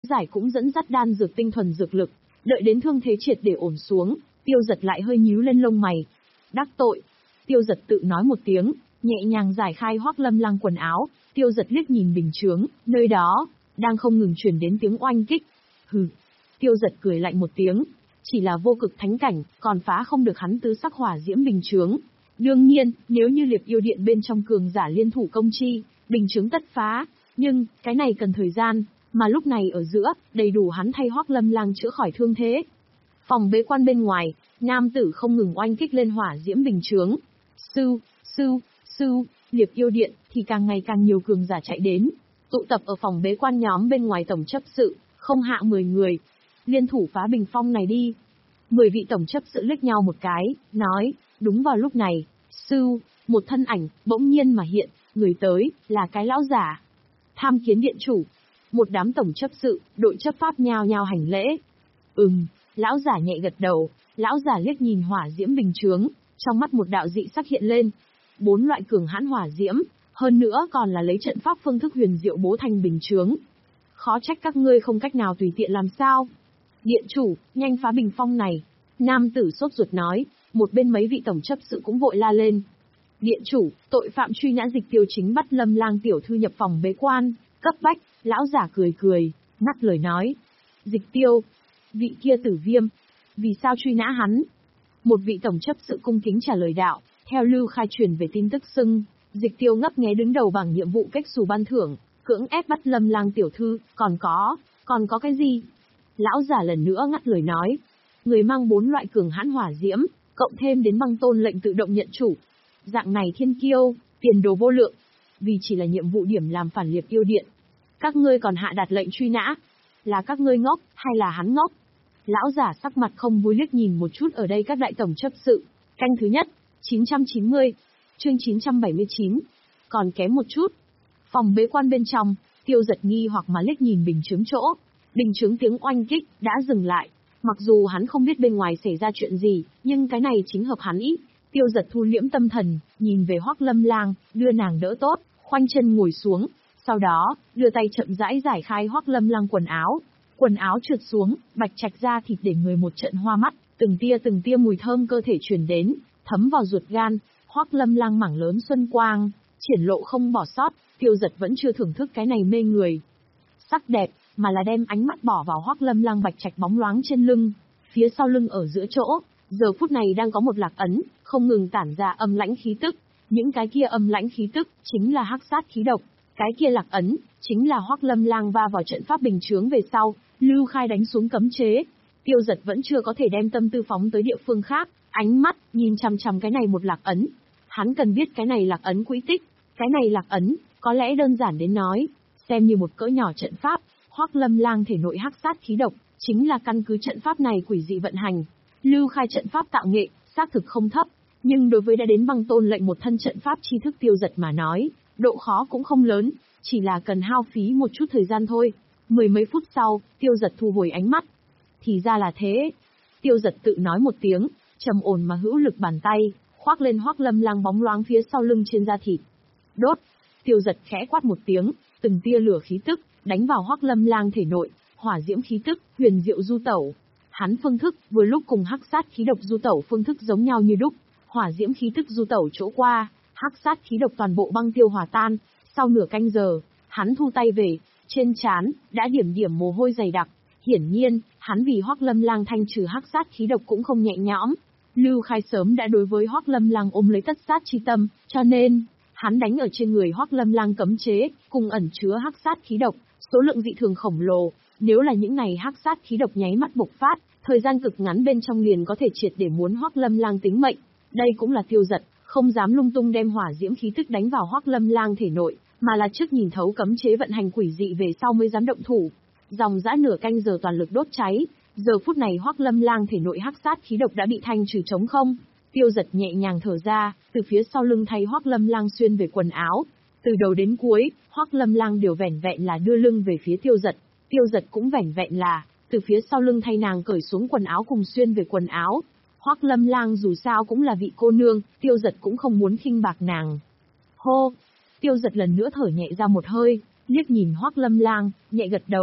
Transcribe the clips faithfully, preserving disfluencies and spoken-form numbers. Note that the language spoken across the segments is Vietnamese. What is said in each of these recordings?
Giải cũng dẫn dắt đan dược tinh thuần dược lực, đợi đến thương thế triệt để ổn xuống, Tiêu Giật lại hơi nhíu lên lông mày. Đắc tội. Tiêu Giật tự nói một tiếng, nhẹ nhàng giải khai Hoắc Lâm Lang quần áo, Tiêu Giật liếc nhìn bình chướng, nơi đó đang không ngừng truyền đến tiếng oanh kích. Hừ. Tiêu Giật cười lạnh một tiếng, chỉ là vô cực thánh cảnh, còn phá không được hắn tứ sắc hỏa diễm bình chướng. Đương nhiên, nếu như Liệp Yêu Điện bên trong cường giả liên thủ công chi, bình chướng tất phá, nhưng cái này cần thời gian, mà lúc này ở giữa, đầy đủ hắn thay Hoắc Lâm Lang chữa khỏi thương thế. Phòng bế quan bên ngoài, nam tử không ngừng oanh kích lên hỏa diễm bình chướng. Sư, sư, sư, Liệp Yêu Điện thì càng ngày càng nhiều cường giả chạy đến, tụ tập ở phòng bế quan nhóm bên ngoài tổng chấp sự, không hạ mười người. Liên thủ phá bình phong này đi. Mười vị tổng chấp sự liếc nhau một cái, nói, đúng vào lúc này, sư, một thân ảnh, bỗng nhiên mà hiện, người tới, là cái lão giả. Tham kiến điện chủ. Một đám tổng chấp sự, đội chấp pháp nhao nhao hành lễ. Ừm, lão giả nhẹ gật đầu, lão giả liếc nhìn hỏa diễm bình chướng, trong mắt một đạo dị sắc hiện lên. Bốn loại cường hãn hỏa diễm, hơn nữa còn là lấy trận pháp phương thức huyền diệu bố thành bình chướng. Khó trách các ngươi không cách nào tùy tiện làm sao. Điện chủ, nhanh phá bình phong này. Nam tử sốt ruột nói, một bên mấy vị tổng chấp sự cũng vội la lên. Điện chủ, tội phạm truy nã Dịch Tiêu chính bắt Lâm Lang tiểu thư nhập phòng bế quan, cấp bách. Lão giả cười cười, ngắt lời nói. Dịch Tiêu, vị kia Tử Viêm, vì sao truy nã hắn? Một vị tổng chấp sự cung kính trả lời đạo, theo Lưu Khai truyền về tin tức xưng, Dịch Tiêu ngấp nghé đứng đầu bằng nhiệm vụ cách xù ban thưởng, cưỡng ép bắt Lâm Lang tiểu thư, còn có, còn có cái gì? Lão giả lần nữa ngắt lời nói, người mang bốn loại cường hãn hỏa diễm, cộng thêm đến băng tôn lệnh tự động nhận chủ. Dạng này thiên kiêu, tiền đồ vô lượng, vì chỉ là nhiệm vụ điểm làm phản Liệp Yêu Điện. Các ngươi còn hạ đạt lệnh truy nã, là các ngươi ngốc, hay là hắn ngốc? Lão giả sắc mặt không vui liếc nhìn một chút ở đây các đại tổng chấp sự. Canh thứ nhất, chín trăm chín mươi, chương chín trăm bảy mươi chín, còn kém một chút. Phòng bế quan bên trong, Tiêu Giật nghi hoặc mà liếc nhìn bình chướng chỗ. Bình chướng tiếng oanh kích đã dừng lại. Mặc dù hắn không biết bên ngoài xảy ra chuyện gì, nhưng cái này chính hợp hắn ý. Tiêu Giật thu liễm tâm thần, nhìn về Hoắc Lâm Lang, đưa nàng đỡ tốt, khoanh chân ngồi xuống. Sau đó, đưa tay chậm rãi giải khai Hoắc Lâm Lang quần áo. Quần áo trượt xuống, bạch trạch da thịt để người một trận hoa mắt, từng tia từng tia mùi thơm cơ thể truyền đến, thấm vào ruột gan. Hoắc Lâm Lang mảng lớn xuân quang, triển lộ không bỏ sót. Tiêu Giật vẫn chưa thưởng thức cái này mê người sắc đẹp, mà là đem ánh mắt bỏ vào Hoắc Lâm Lang bạch trạch bóng loáng trên lưng. Phía sau lưng ở giữa chỗ, giờ phút này đang có một lạc ấn, không ngừng tản ra âm lãnh khí tức. Những cái kia âm lãnh khí tức chính là hắc sát khí độc. Cái kia lạc ấn chính là Hoắc Lâm Lang va vào trận pháp bình chướng về sau, Lưu Khai đánh xuống cấm chế. Tiêu Giật vẫn chưa có thể đem tâm tư phóng tới địa phương khác, ánh mắt nhìn chằm chằm cái này một lạc ấn. Hắn cần biết cái này lạc ấn quỹ tích. Cái này lạc ấn, có lẽ đơn giản đến nói, xem như một cỡ nhỏ trận pháp. Hoắc Lâm Lang thể nội hắc sát khí độc, chính là căn cứ trận pháp này quỷ dị vận hành. Lưu Khai trận pháp tạo nghệ, xác thực không thấp, nhưng đối với đã đến băng tôn lệnh một thân trận pháp tri thức Tiêu Giật mà nói, độ khó cũng không lớn, chỉ là cần hao phí một chút thời gian thôi. Mười mấy phút sau, Tiêu Giật thu hồi ánh mắt. Thì ra là thế. Tiêu Giật tự nói một tiếng, trầm ổn mà hữu lực bàn tay, khoác lên Hoắc Lâm Lang bóng loáng phía sau lưng trên da thịt. Đốt. Tiêu Giật khẽ quát một tiếng, từng tia lửa khí tức đánh vào Hoắc Lâm Lang thể nội, hỏa diễm khí tức, huyền diệu du tẩu. Hắn phương thức vừa lúc cùng hắc sát khí độc du tẩu phương thức giống nhau như đúc, hỏa diễm khí tức du tẩu chỗ qua, hắc sát khí độc toàn bộ băng tiêu hòa tan. Sau nửa canh giờ, hắn thu tay về, trên trán đã điểm điểm mồ hôi dày đặc. Hiển nhiên, hắn vì Hoắc Lâm Lang thanh trừ hắc sát khí độc cũng không nhẹ nhõm. Lưu Khai sớm đã đối với Hoắc Lâm Lang ôm lấy tất sát chi tâm, cho nên hắn đánh ở trên người Hoắc Lâm Lang cấm chế, cùng ẩn chứa hắc sát khí độc, số lượng dị thường khổng lồ. Nếu là những này hắc sát khí độc nháy mắt bộc phát, thời gian cực ngắn bên trong liền có thể triệt để muốn Hoắc Lâm Lang tính mệnh. Đây cũng là Tiêu Giật không dám lung tung đem hỏa diễm khí tức đánh vào Hoắc Lâm Lang thể nội, mà là trước nhìn thấu cấm chế vận hành quỷ dị về sau mới dám động thủ. Dòng dã nửa canh giờ toàn lực đốt cháy, giờ phút này Hoắc Lâm Lang thể nội hắc sát khí độc đã bị thanh trừ trống không. Tiêu Giật nhẹ nhàng thở ra, từ phía sau lưng thay Hoắc Lâm Lang xuyên về quần áo. Từ đầu đến cuối, Hoắc Lâm Lang đều vẻn vẹn là đưa lưng về phía Tiêu Giật. Tiêu Giật cũng vẻn vẹn là từ phía sau lưng thay nàng cởi xuống quần áo cùng xuyên về quần áo. Hoắc Lâm Lang dù sao cũng là vị cô nương, Tiêu Giật cũng không muốn khinh bạc nàng. Hô! Tiêu Giật lần nữa thở nhẹ ra một hơi, liếc nhìn Hoắc Lâm Lang, nhẹ gật đầu.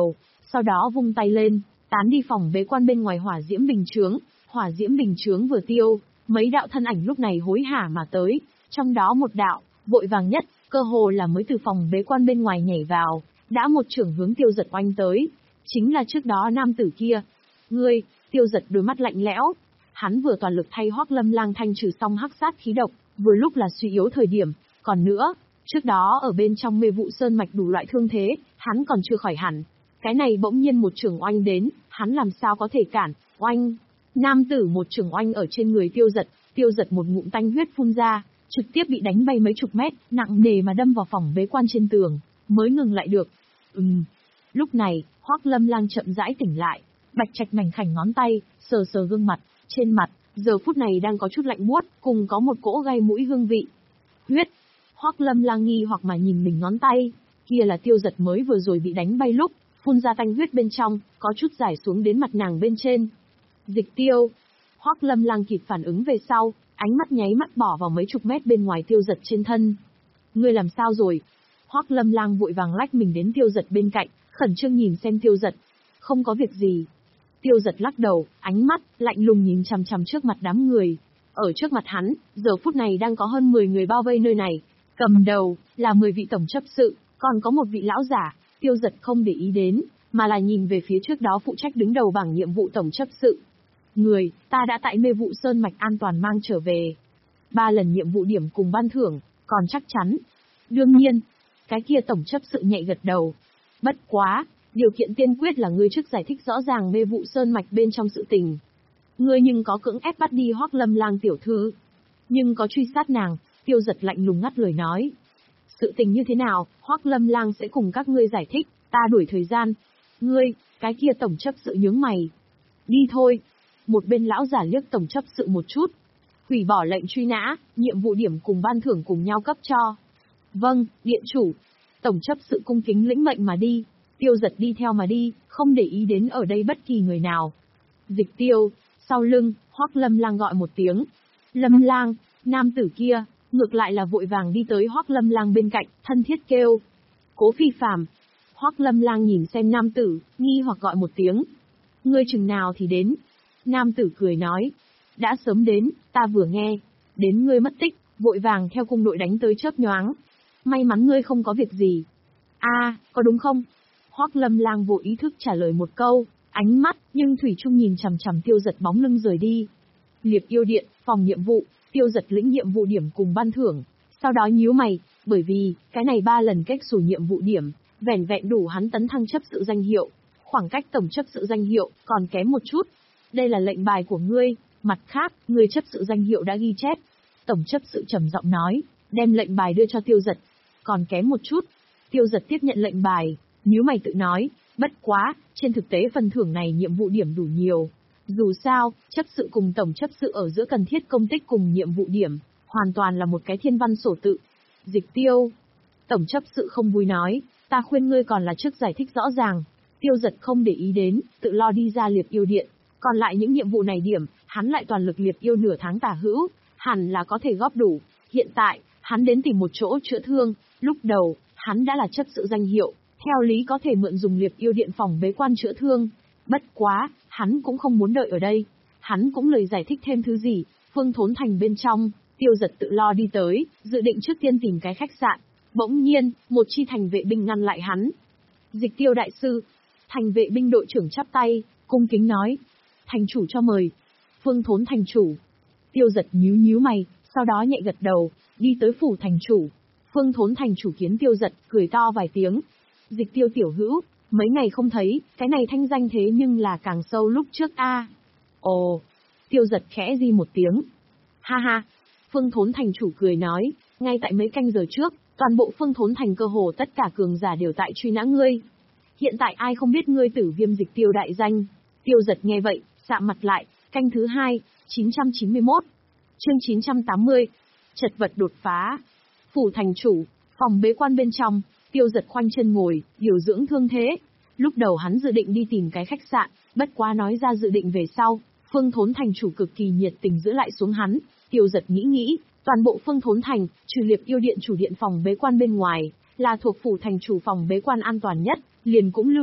sau đó vung tay lên, tán đi phòng bế quan bên ngoài hỏa diễm bình chướng, hỏa diễm bình chướng vừa tiêu, mấy đạo thân ảnh lúc này hối hả mà tới, trong đó một đạo, vội vàng nhất, cơ hồ là mới từ phòng bế quan bên ngoài nhảy vào, đã một chưởng hướng Tiêu Giật oanh tới, chính là trước đó nam tử kia. Ngươi, Tiêu Giật đôi mắt lạnh lẽo, hắn vừa toàn lực thay Hoắc Lâm Lang thanh trừ xong hắc sát khí độc, vừa lúc là suy yếu thời điểm, còn nữa, trước đó ở bên trong Mê Vụ Sơn mạch đủ loại thương thế, hắn còn chưa khỏi hẳn. Cái này bỗng nhiên một chưởng oanh đến, hắn làm sao có thể cản, oanh. Nam tử một chưởng oanh ở trên người Tiêu Giật, Tiêu Giật một ngụm tanh huyết phun ra, trực tiếp bị đánh bay mấy chục mét, nặng nề mà đâm vào phòng bế quan trên tường, mới ngừng lại được. Ừm. Lúc này, Hoắc Lâm Lang chậm rãi tỉnh lại, bạch trạch mảnh khảnh ngón tay, sờ sờ gương mặt, trên mặt, giờ phút này đang có chút lạnh buốt, cùng có một cỗ gai mũi hương vị. Huyết. Hoắc Lâm Lang nghi hoặc mà nhìn mình ngón tay, kia là Tiêu Giật mới vừa rồi bị đánh bay lúc, phun ra tanh huyết bên trong, có chút rải xuống đến mặt nàng bên trên. Dịch Tiêu. Hoắc Lâm Lang kịp phản ứng về sau, ánh mắt nháy mắt bỏ vào mấy chục mét bên ngoài Tiêu Giật trên thân. Ngươi làm sao rồi? Hoắc Lâm Lang vội vàng lách mình đến Tiêu Giật bên cạnh, khẩn trương nhìn xem Tiêu Giật. Không có việc gì. Tiêu Giật lắc đầu, ánh mắt lạnh lùng nhìn chằm chằm trước mặt đám người. Ở trước mặt hắn, giờ phút này đang có hơn mười người bao vây nơi này. Cầm đầu là mười vị tổng chấp sự, còn có một vị lão giả. Tiêu Giật không để ý đến, mà là nhìn về phía trước đó phụ trách đứng đầu bảng nhiệm vụ tổng chấp sự. Người, ta đã tại Mê Vụ Sơn mạch an toàn mang trở về. Ba lần nhiệm vụ điểm cùng ban thưởng, còn chắc chắn. Đương nhiên, cái kia tổng chấp sự nhạy gật đầu. Bất quá, điều kiện tiên quyết là ngươi trước giải thích rõ ràng Mê Vụ Sơn mạch bên trong sự tình. Ngươi nhưng có cưỡng ép bắt đi Hoắc Lâm Lang tiểu thư, nhưng có truy sát nàng. Tiêu Giật lạnh lùng ngắt lời nói. Sự tình như thế nào, Hoắc Lâm Lang sẽ cùng các ngươi giải thích, ta đuổi thời gian. Ngươi, cái kia tổng chấp sự nhướng mày. Đi thôi. Một bên lão giả liếc tổng chấp sự một chút. Hủy bỏ lệnh truy nã, nhiệm vụ điểm cùng ban thưởng cùng nhau cấp cho. Vâng, điện chủ. Tổng chấp sự cung kính lĩnh mệnh mà đi. Tiêu Giật đi theo mà đi, không để ý đến ở đây bất kỳ người nào. Dịch Tiêu, sau lưng, Hoắc Lâm Lang gọi một tiếng. Lâm Lang, nam tử kia, ngược lại là vội vàng đi tới Hoắc Lâm Lang bên cạnh, thân thiết kêu. Cố Phi Phàm. Hoắc Lâm Lang nhìn xem nam tử, nghi hoặc gọi một tiếng. Ngươi chừng nào thì đến? Nam tử cười nói. Đã sớm đến, ta vừa nghe. Đến ngươi mất tích, vội vàng theo cung đội đánh tới chớp nhoáng. May mắn ngươi không có việc gì. A, à, có đúng không? Hoắc Lâm Lang vô ý thức trả lời một câu, ánh mắt, nhưng thủy chung nhìn chằm chằm Tiêu Giật bóng lưng rời đi. Liệp yêu điện, phòng nhiệm vụ, Tiêu Giật lĩnh nhiệm vụ điểm cùng ban thưởng. Sau đó nhíu mày, bởi vì, cái này ba lần cách xù nhiệm vụ điểm, vẻn vẹn đủ hắn tấn thăng chấp sự danh hiệu. Khoảng cách tổng chấp sự danh hiệu, còn kém một chút. Đây là lệnh bài của ngươi, mặt khác, ngươi chấp sự danh hiệu đã ghi chép. Tổng chấp sự trầm giọng nói, đem lệnh bài đưa cho Tiêu Giật. Còn kém một chút. Tiêu Giật tiếp nhận lệnh bài, nhíu mày tự nói, bất quá, trên thực tế phần thưởng này nhiệm vụ điểm đủ nhiều. Dù sao, chấp sự cùng tổng chấp sự ở giữa cần thiết công tích cùng nhiệm vụ điểm, hoàn toàn là một cái thiên văn sổ tự. Dịch Tiêu. Tổng chấp sự không vui nói, ta khuyên ngươi còn là trước giải thích rõ ràng. Tiêu Giật không để ý đến, tự lo đi ra liệp yêu điện. Còn lại những nhiệm vụ này điểm, hắn lại toàn lực liệp yêu nửa tháng tả hữu, hẳn là có thể góp đủ. Hiện tại, hắn đến tìm một chỗ chữa thương, lúc đầu, hắn đã là chấp sự danh hiệu, theo lý có thể mượn dùng liệp yêu điện phòng bế quan chữa thương. Bất quá, hắn cũng không muốn đợi ở đây. Hắn cũng lời giải thích thêm thứ gì, Phương Thốn Thành bên trong, Tiêu Giật tự lo đi tới, dự định trước tiên tìm cái khách sạn. Bỗng nhiên, một chi thành vệ binh ngăn lại hắn. Dịch Tiêu đại sư. Thành vệ binh đội trưởng chắp tay, cung kính nói. Thành chủ cho mời. Phương Thốn thành chủ. Tiêu Giật nhíu nhíu mày, sau đó nhẹ gật đầu, đi tới phủ thành chủ. Phương Thốn thành chủ kiến Tiêu Giật, cười to vài tiếng. Dịch Tiêu tiểu hữu, mấy ngày không thấy, cái này thanh danh thế nhưng là càng sâu lúc trước a. À. Ồ. Tiêu Giật khẽ di một tiếng. Ha ha. Phương Thốn thành chủ cười nói, ngay tại mấy canh giờ trước, toàn bộ Phương Thốn thành cơ hồ tất cả cường giả đều tại truy nã ngươi. Hiện tại ai không biết ngươi Tử Viêm Dịch Tiêu đại danh? Tiêu Giật nghe vậy, sạm mặt lại, canh thứ hai, chín trăm chín mươi mốt. Chương chín trăm tám mươi. Chật vật đột phá. Phủ thành chủ, phòng bế quan bên trong, Tiêu Giật khoanh chân ngồi, điều dưỡng thương thế. Lúc đầu hắn dự định đi tìm cái khách sạn, bất quá nói ra dự định về sau, Phương Thốn thành chủ cực kỳ nhiệt tình giữ lại xuống hắn. Tiêu Giật nghĩ nghĩ, toàn bộ Phương Thốn thành, trừ liệp yêu điện chủ điện phòng bế quan bên ngoài, là thuộc phủ thành chủ phòng bế quan an toàn nhất, liền cũng lưu lại.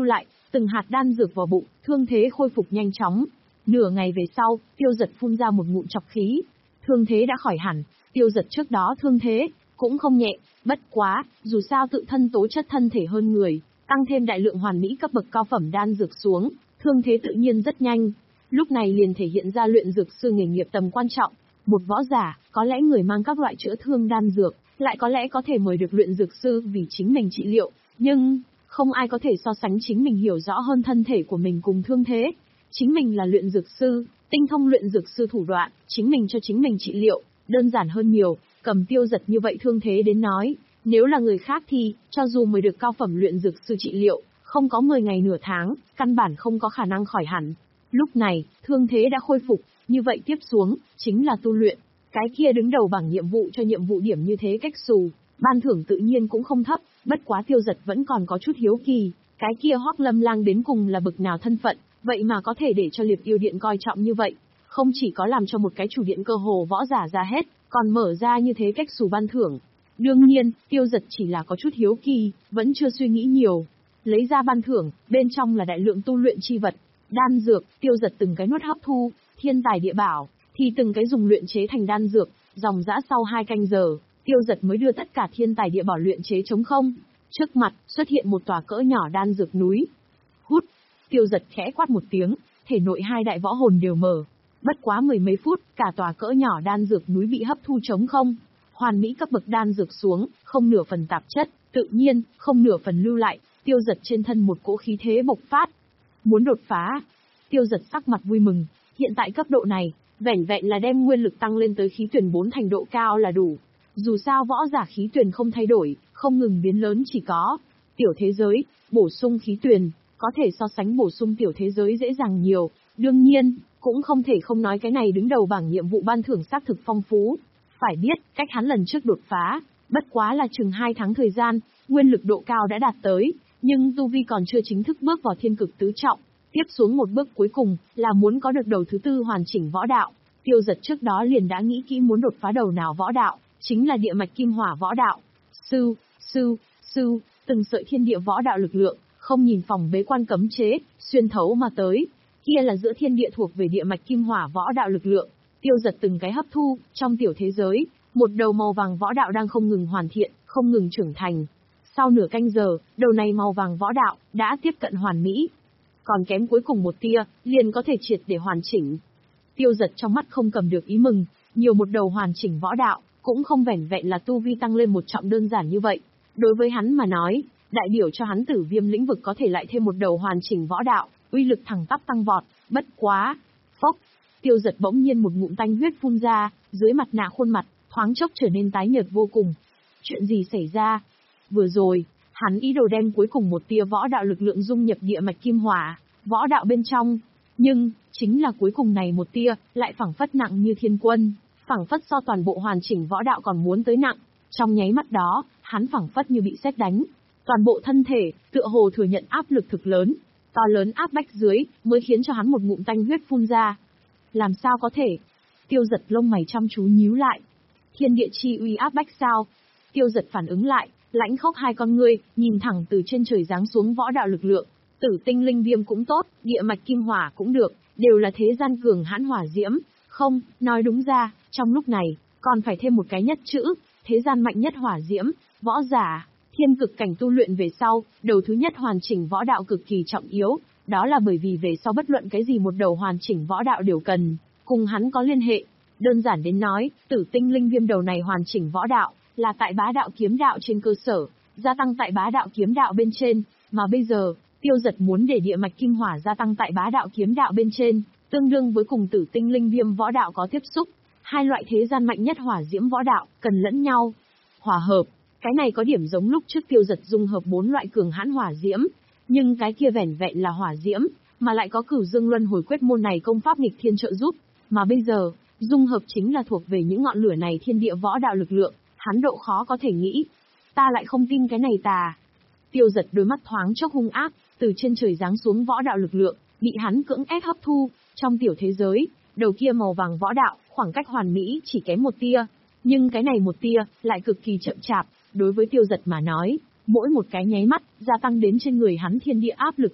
từng hạt đan dược vào bụng, thương thế khôi phục nhanh chóng. Nửa ngày về sau, Tiêu Dật phun ra một ngụm trọc khí. Thương thế đã khỏi hẳn, Tiêu Dật trước đó thương thế cũng không nhẹ, bất quá, dù sao tự thân tố chất thân thể hơn người, tăng thêm đại lượng hoàn mỹ cấp bậc cao phẩm đan dược xuống, thương thế tự nhiên rất nhanh. Lúc này liền thể hiện ra luyện dược sư nghề nghiệp tầm quan trọng. Một võ giả, có lẽ người mang các loại chữa thương đan dược, lại có lẽ có thể mời được luyện dược sư vì chính mình trị liệu, nhưng không ai có thể so sánh chính mình hiểu rõ hơn thân thể của mình cùng thương thế. Chính mình là luyện dược sư, tinh thông luyện dược sư thủ đoạn, chính mình cho chính mình trị liệu, đơn giản hơn nhiều. Cầm Tiêu Dật như vậy thương thế đến nói, nếu là người khác thì, cho dù mời được cao phẩm luyện dược sư trị liệu, không có mười ngày nửa tháng, căn bản không có khả năng khỏi hẳn. Lúc này, thương thế đã khôi phục, như vậy tiếp xuống, chính là tu luyện. Cái kia đứng đầu bảng nhiệm vụ cho nhiệm vụ điểm như thế cách xù, ban thưởng tự nhiên cũng không thấp, bất quá Tiêu Dật vẫn còn có chút hiếu kỳ, cái kia Hoắc Lâm Lang đến cùng là bực nào thân phận, vậy mà có thể để cho Liệp Yêu Điện coi trọng như vậy. Không chỉ có làm cho một cái chủ điện cơ hồ võ giả ra hết, còn mở ra như thế cách xù ban thưởng. Đương nhiên, Tiêu Dật chỉ là có chút hiếu kỳ, vẫn chưa suy nghĩ nhiều. Lấy ra ban thưởng, bên trong là đại lượng tu luyện chi vật, đan dược, Tiêu Dật từng cái nuốt hấp thu, thiên tài địa bảo, thì từng cái dùng luyện chế thành đan dược, dòng dã sau hai canh giờ, Tiêu Dật mới đưa tất cả thiên tài địa bảo luyện chế trống không. Trước mặt, xuất hiện một tòa cỡ nhỏ đan dược núi. Hút, Tiêu Dật khẽ quát một tiếng, thể nội hai đại võ hồn đều mở. Bất quá mười mấy phút, cả tòa cỡ nhỏ đan dược núi bị hấp thu trống không. Hoàn mỹ cấp bậc đan dược xuống, không nửa phần tạp chất, tự nhiên, không nửa phần lưu lại, Tiêu Dật trên thân một cỗ khí thế bộc phát. Muốn đột phá, Tiêu Dật sắc mặt vui mừng, hiện tại cấp độ này, vẻn vẹn là đem nguyên lực tăng lên tới khí tuyển bốn thành độ cao là đủ. Dù sao võ giả khí tuyển không thay đổi, không ngừng biến lớn chỉ có tiểu thế giới, bổ sung khí tuyển, có thể so sánh bổ sung tiểu thế giới dễ dàng nhiều. Đương nhiên, cũng không thể không nói cái này đứng đầu bảng nhiệm vụ ban thưởng xác thực phong phú. Phải biết, cách hắn lần trước đột phá, bất quá là chừng hai tháng thời gian, nguyên lực độ cao đã đạt tới, nhưng tu vi còn chưa chính thức bước vào thiên cực tứ trọng. Tiếp xuống một bước cuối cùng, là muốn có được đầu thứ tư hoàn chỉnh võ đạo. Tiêu Dật trước đó liền đã nghĩ kỹ muốn đột phá đầu nào võ đạo, chính là địa mạch kim hỏa võ đạo. Sư, sư, sư, từng sợi thiên địa võ đạo lực lượng, không nhìn phòng bế quan cấm chế, xuyên thấu mà tới. Kia là giữa thiên địa thuộc về địa mạch kim hỏa võ đạo lực lượng. Tiêu Dật từng cái hấp thu, trong tiểu thế giới, một đầu màu vàng võ đạo đang không ngừng hoàn thiện, không ngừng trưởng thành. Sau nửa canh giờ, đầu này màu vàng võ đạo, đã tiếp cận hoàn mỹ. Còn kém cuối cùng một tia, liền có thể triệt để hoàn chỉnh. Tiêu Dật trong mắt không cầm được ý mừng, nhiều một đầu hoàn chỉnh võ đạo, cũng không vẻn vẹn là tu vi tăng lên một trọng đơn giản như vậy. Đối với hắn mà nói, đại biểu cho hắn Tử Viêm lĩnh vực có thể lại thêm một đầu hoàn chỉnh võ đạo, uy lực thẳng tắp tăng vọt, bất quá. Phốc, Tiêu Dật bỗng nhiên một ngụm tanh huyết phun ra, dưới mặt nạ khuôn mặt, thoáng chốc trở nên tái nhợt vô cùng. Chuyện gì xảy ra? Vừa rồi, hắn ý đồ đem cuối cùng một tia võ đạo lực lượng dung nhập địa mạch kim hỏa, võ đạo bên trong. Nhưng, chính là cuối cùng này một tia, lại phảng phất nặng như thiên quân, phảng phất so toàn bộ hoàn chỉnh võ đạo còn muốn tới nặng. Trong nháy mắt đó, hắn phảng phất như bị sét đánh. Toàn bộ thân thể, tựa hồ thừa nhận áp lực thực lớn, to lớn áp bách dưới, mới khiến cho hắn một ngụm tanh huyết phun ra. Làm sao có thể? Tiêu Dật lông mày chăm chú nhíu lại. Thiên địa chi uy áp bách sao? Tiêu Dật phản ứng lại, lãnh khốc hai con ngươi, nhìn thẳng từ trên trời giáng xuống võ đạo lực lượng. Tử tinh linh viêm cũng tốt, địa mạch kim hỏa cũng được, đều là thế gian cường hãn hỏa diễm. Không, nói đúng ra, trong lúc này, còn phải thêm một cái nhất chữ, thế gian mạnh nhất hỏa diễm, võ giả. Thiên cực cảnh tu luyện về sau, đầu thứ nhất hoàn chỉnh võ đạo cực kỳ trọng yếu, đó là bởi vì về sau bất luận cái gì một đầu hoàn chỉnh võ đạo đều cần, cùng hắn có liên hệ. Đơn giản đến nói, tử tinh linh viêm đầu này hoàn chỉnh võ đạo, là tại bá đạo kiếm đạo trên cơ sở, gia tăng tại bá đạo kiếm đạo bên trên, mà bây giờ, Tiêu Dật muốn để địa mạch kim hỏa gia tăng tại bá đạo kiếm đạo bên trên, tương đương với cùng tử tinh linh viêm võ đạo có tiếp xúc, hai loại thế gian mạnh nhất hỏa diễm võ đạo, cần lẫn nhau hòa hợp. Cái này có điểm giống lúc trước Tiêu Dật dung hợp bốn loại cường hãn hỏa diễm, nhưng cái kia vẻn vẹn là hỏa diễm, mà lại có Cửu Dương Luân Hồi Quyết môn này công pháp nghịch thiên trợ giúp, mà bây giờ, dung hợp chính là thuộc về những ngọn lửa này thiên địa võ đạo lực lượng, hắn độ khó có thể nghĩ. Ta lại không tin cái này tà. Tiêu Dật đôi mắt thoáng chốc hung ác, từ trên trời giáng xuống võ đạo lực lượng, bị hắn cưỡng ép hấp thu, trong tiểu thế giới, đầu kia màu vàng võ đạo, khoảng cách hoàn mỹ chỉ kém một tia, nhưng cái này một tia, lại cực kỳ chậm chạp. Đối với Tiêu Dật mà nói, mỗi một cái nháy mắt, gia tăng đến trên người hắn thiên địa áp lực bách,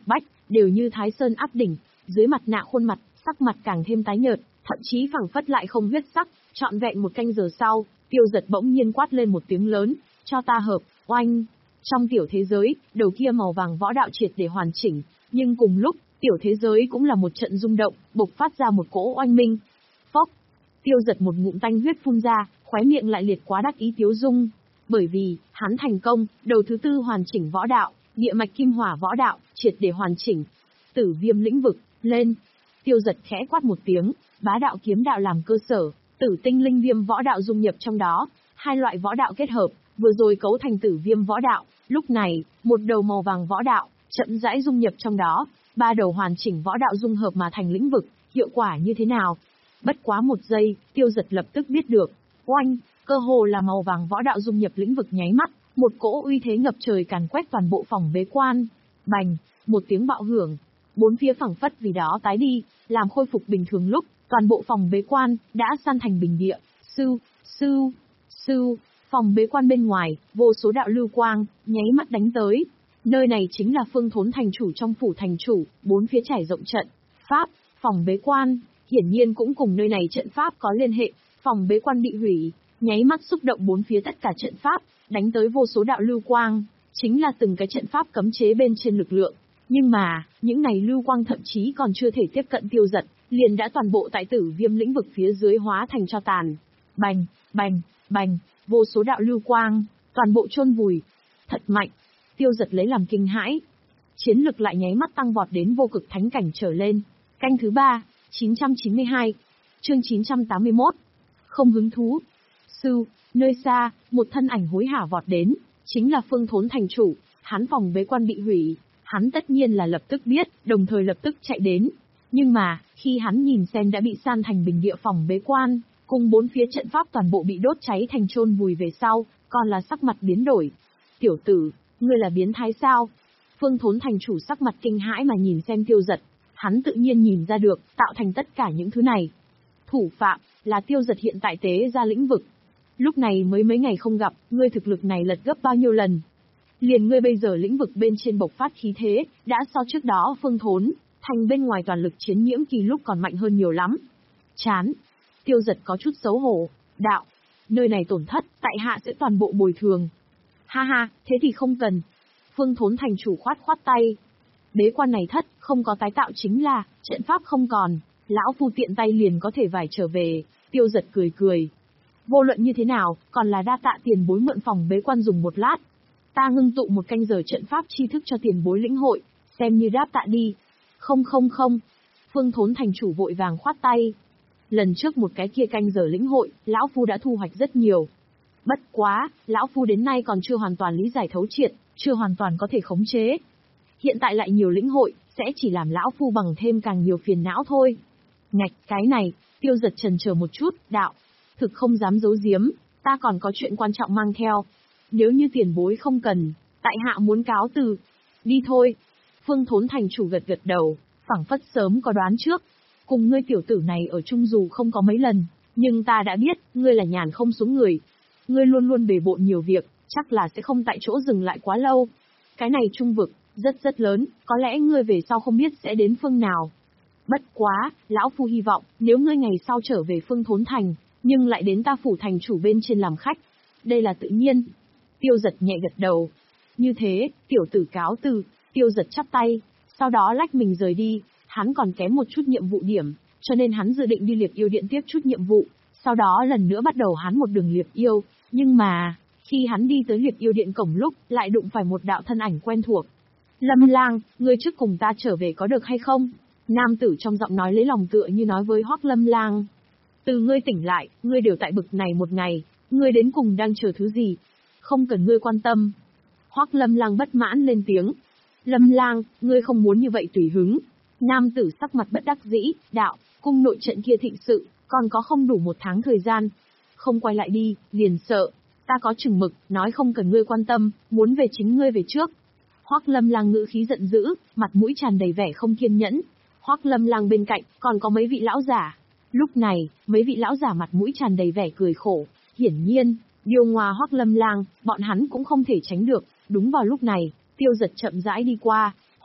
đều như Thái Sơn áp đỉnh, dưới mặt nạ khuôn mặt, sắc mặt càng thêm tái nhợt, thậm chí phảng phất lại không huyết sắc. Trọn vẹn một canh giờ sau, Tiêu Giật bỗng nhiên quát lên một tiếng lớn, cho ta hợp, oanh. Trong tiểu thế giới, đầu kia màu vàng võ đạo triệt để hoàn chỉnh, nhưng cùng lúc, tiểu thế giới cũng là một trận rung động, bộc phát ra một cỗ oanh minh. Phốc, Tiêu Giật một ngụm tanh huyết phun ra, khóe miệng lại liệt quá đắc ý tiếu dung. Bởi vì, hắn thành công, đầu thứ tư hoàn chỉnh võ đạo, địa mạch kim hỏa võ đạo, triệt để hoàn chỉnh. Tử viêm lĩnh vực, lên. Tiêu Giật khẽ quát một tiếng, bá đạo kiếm đạo làm cơ sở, tử tinh linh viêm võ đạo dung nhập trong đó, hai loại võ đạo kết hợp, vừa rồi cấu thành tử viêm võ đạo, lúc này, một đầu màu vàng võ đạo, chậm rãi dung nhập trong đó, ba đầu hoàn chỉnh võ đạo dung hợp mà thành lĩnh vực, hiệu quả như thế nào? Bất quá một giây, Tiêu Giật lập tức biết được, oanh, cơ hồ là màu vàng võ đạo dung nhập lĩnh vực nháy mắt, một cỗ uy thế ngập trời càn quét toàn bộ phòng bế quan. Bành, một tiếng bạo hưởng, bốn phía phẳng phất vì đó tái đi, làm khôi phục bình thường lúc, toàn bộ phòng bế quan đã san thành bình địa. Sưu, sưu, sưu, phòng bế quan bên ngoài, vô số đạo lưu quang nháy mắt đánh tới. Nơi này chính là Phương Thốn thành chủ trong phủ thành chủ, bốn phía trải rộng trận pháp, phòng bế quan, hiển nhiên cũng cùng nơi này trận pháp có liên hệ. Phòng bế quan bị hủy, nháy mắt xúc động bốn phía tất cả trận pháp, đánh tới vô số đạo lưu quang, chính là từng cái trận pháp cấm chế bên trên lực lượng. Nhưng mà, những này lưu quang thậm chí còn chưa thể tiếp cận Tiêu Giật, liền đã toàn bộ tại tử viêm lĩnh vực phía dưới hóa thành tro tàn. Bành, bành, bành, vô số đạo lưu quang, toàn bộ chôn vùi. Thật mạnh. Tiêu Giật lấy làm kinh hãi. Chiến lực lại nháy mắt tăng vọt đến vô cực thánh cảnh trở lên. Canh thứ ba, chín trăm chín mươi hai. Chương chín trăm tám mươi mốt. Không hứng thú. Sư, nơi xa, một thân ảnh hối hả vọt đến, chính là Phương Thốn thành chủ, hắn phòng bế quan bị hủy, hắn tất nhiên là lập tức biết, đồng thời lập tức chạy đến. Nhưng mà, khi hắn nhìn xem đã bị san thành bình địa phòng bế quan, cùng bốn phía trận pháp toàn bộ bị đốt cháy thành chôn vùi về sau, còn là sắc mặt biến đổi. Tiểu tử, ngươi là biến thái sao? Phương Thốn thành chủ sắc mặt kinh hãi mà nhìn xem Tiêu Giật, hắn tự nhiên nhìn ra được, tạo thành tất cả những thứ này. Thủ phạm, là Tiêu Giật hiện tại tế ra lĩnh vực. Lúc này mới mấy ngày không gặp, ngươi thực lực này lật gấp bao nhiêu lần. Liền ngươi bây giờ lĩnh vực bên trên bộc phát khí thế, đã so trước đó Phương Thốn thành bên ngoài toàn lực chiến nhiễm kỳ lúc còn mạnh hơn nhiều lắm. Chán. Tiêu Giật có chút xấu hổ. Đạo, nơi này tổn thất, tại hạ sẽ toàn bộ bồi thường. Ha ha, thế thì không cần. Phương Thốn thành chủ khoát khoát tay. Bế quan này thất, không có tái tạo chính là, trận pháp không còn, lão phu tiện tay liền có thể vải trở về. Tiêu Giật cười cười. Vô luận như thế nào, còn là đa tạ tiền bối mượn phòng bế quan dùng một lát. Ta ngưng tụ một canh giờ trận pháp tri thức cho tiền bối lĩnh hội, xem như đáp tạ đi. Không không không. Phương Thốn thành chủ vội vàng khoát tay. Lần trước một cái kia canh giờ lĩnh hội, lão phu đã thu hoạch rất nhiều. Bất quá, lão phu đến nay còn chưa hoàn toàn lý giải thấu triệt, chưa hoàn toàn có thể khống chế. Hiện tại lại nhiều lĩnh hội, sẽ chỉ làm lão phu bằng thêm càng nhiều phiền não thôi. Ngạch, cái này, Tiêu Giật chần chờ một chút, đạo. Thực không dám giấu giếm, ta còn có chuyện quan trọng mang theo. Nếu như tiền bối không cần, tại hạ muốn cáo từ. Đi thôi. Phương Thốn thành chủ gật gật đầu, phảng phất sớm có đoán trước. Cùng ngươi tiểu tử này ở chung dù không có mấy lần, nhưng ta đã biết, ngươi là nhàn không xuống người. Ngươi luôn luôn bề bộn nhiều việc, chắc là sẽ không tại chỗ dừng lại quá lâu. Cái này trung vực, rất rất lớn, có lẽ ngươi về sau không biết sẽ đến phương nào. Bất quá, lão phu hy vọng, nếu ngươi ngày sau trở về Phương Thốn thành, nhưng lại đến ta phủ thành chủ bên trên làm khách. Đây là tự nhiên. Tiêu Giật nhẹ gật đầu. Như thế, tiểu tử cáo từ. Tiêu Giật chắp tay, sau đó lách mình rời đi. Hắn còn kém một chút nhiệm vụ điểm, cho nên hắn dự định đi Liệp Yêu Điện tiếp chút nhiệm vụ, sau đó lần nữa bắt đầu hắn một đường Liệp Yêu. Nhưng mà, khi hắn đi tới Liệp Yêu Điện cổng lúc, lại đụng phải một đạo thân ảnh quen thuộc. Lâm Lang, ngươi trước cùng ta trở về có được hay không? Nam tử trong giọng nói lấy lòng tựa như nói với Hoắc Lâm Lang. Từ ngươi tỉnh lại, ngươi đều tại bực này một ngày, ngươi đến cùng đang chờ thứ gì? Không cần ngươi quan tâm. Hoắc Lâm Lang bất mãn lên tiếng. Lâm Lang, ngươi không muốn như vậy tùy hứng. Nam tử sắc mặt bất đắc dĩ, đạo, cung nội trận kia thịnh sự, còn có không đủ một tháng thời gian. Không quay lại đi, liền sợ. Ta có chừng mực, nói không cần ngươi quan tâm, muốn về chính ngươi về trước. Hoắc Lâm Lang ngữ khí giận dữ, mặt mũi tràn đầy vẻ không kiên nhẫn. Hoắc Lâm Lang bên cạnh, còn có mấy vị lão giả. Lúc này, mấy vị lão giả mặt mũi tràn đầy vẻ cười khổ. Hiển nhiên, điều hòa Hoắc Lâm Lang, bọn hắn cũng không thể tránh được. Đúng vào lúc này, Tiêu Giật chậm rãi đi qua.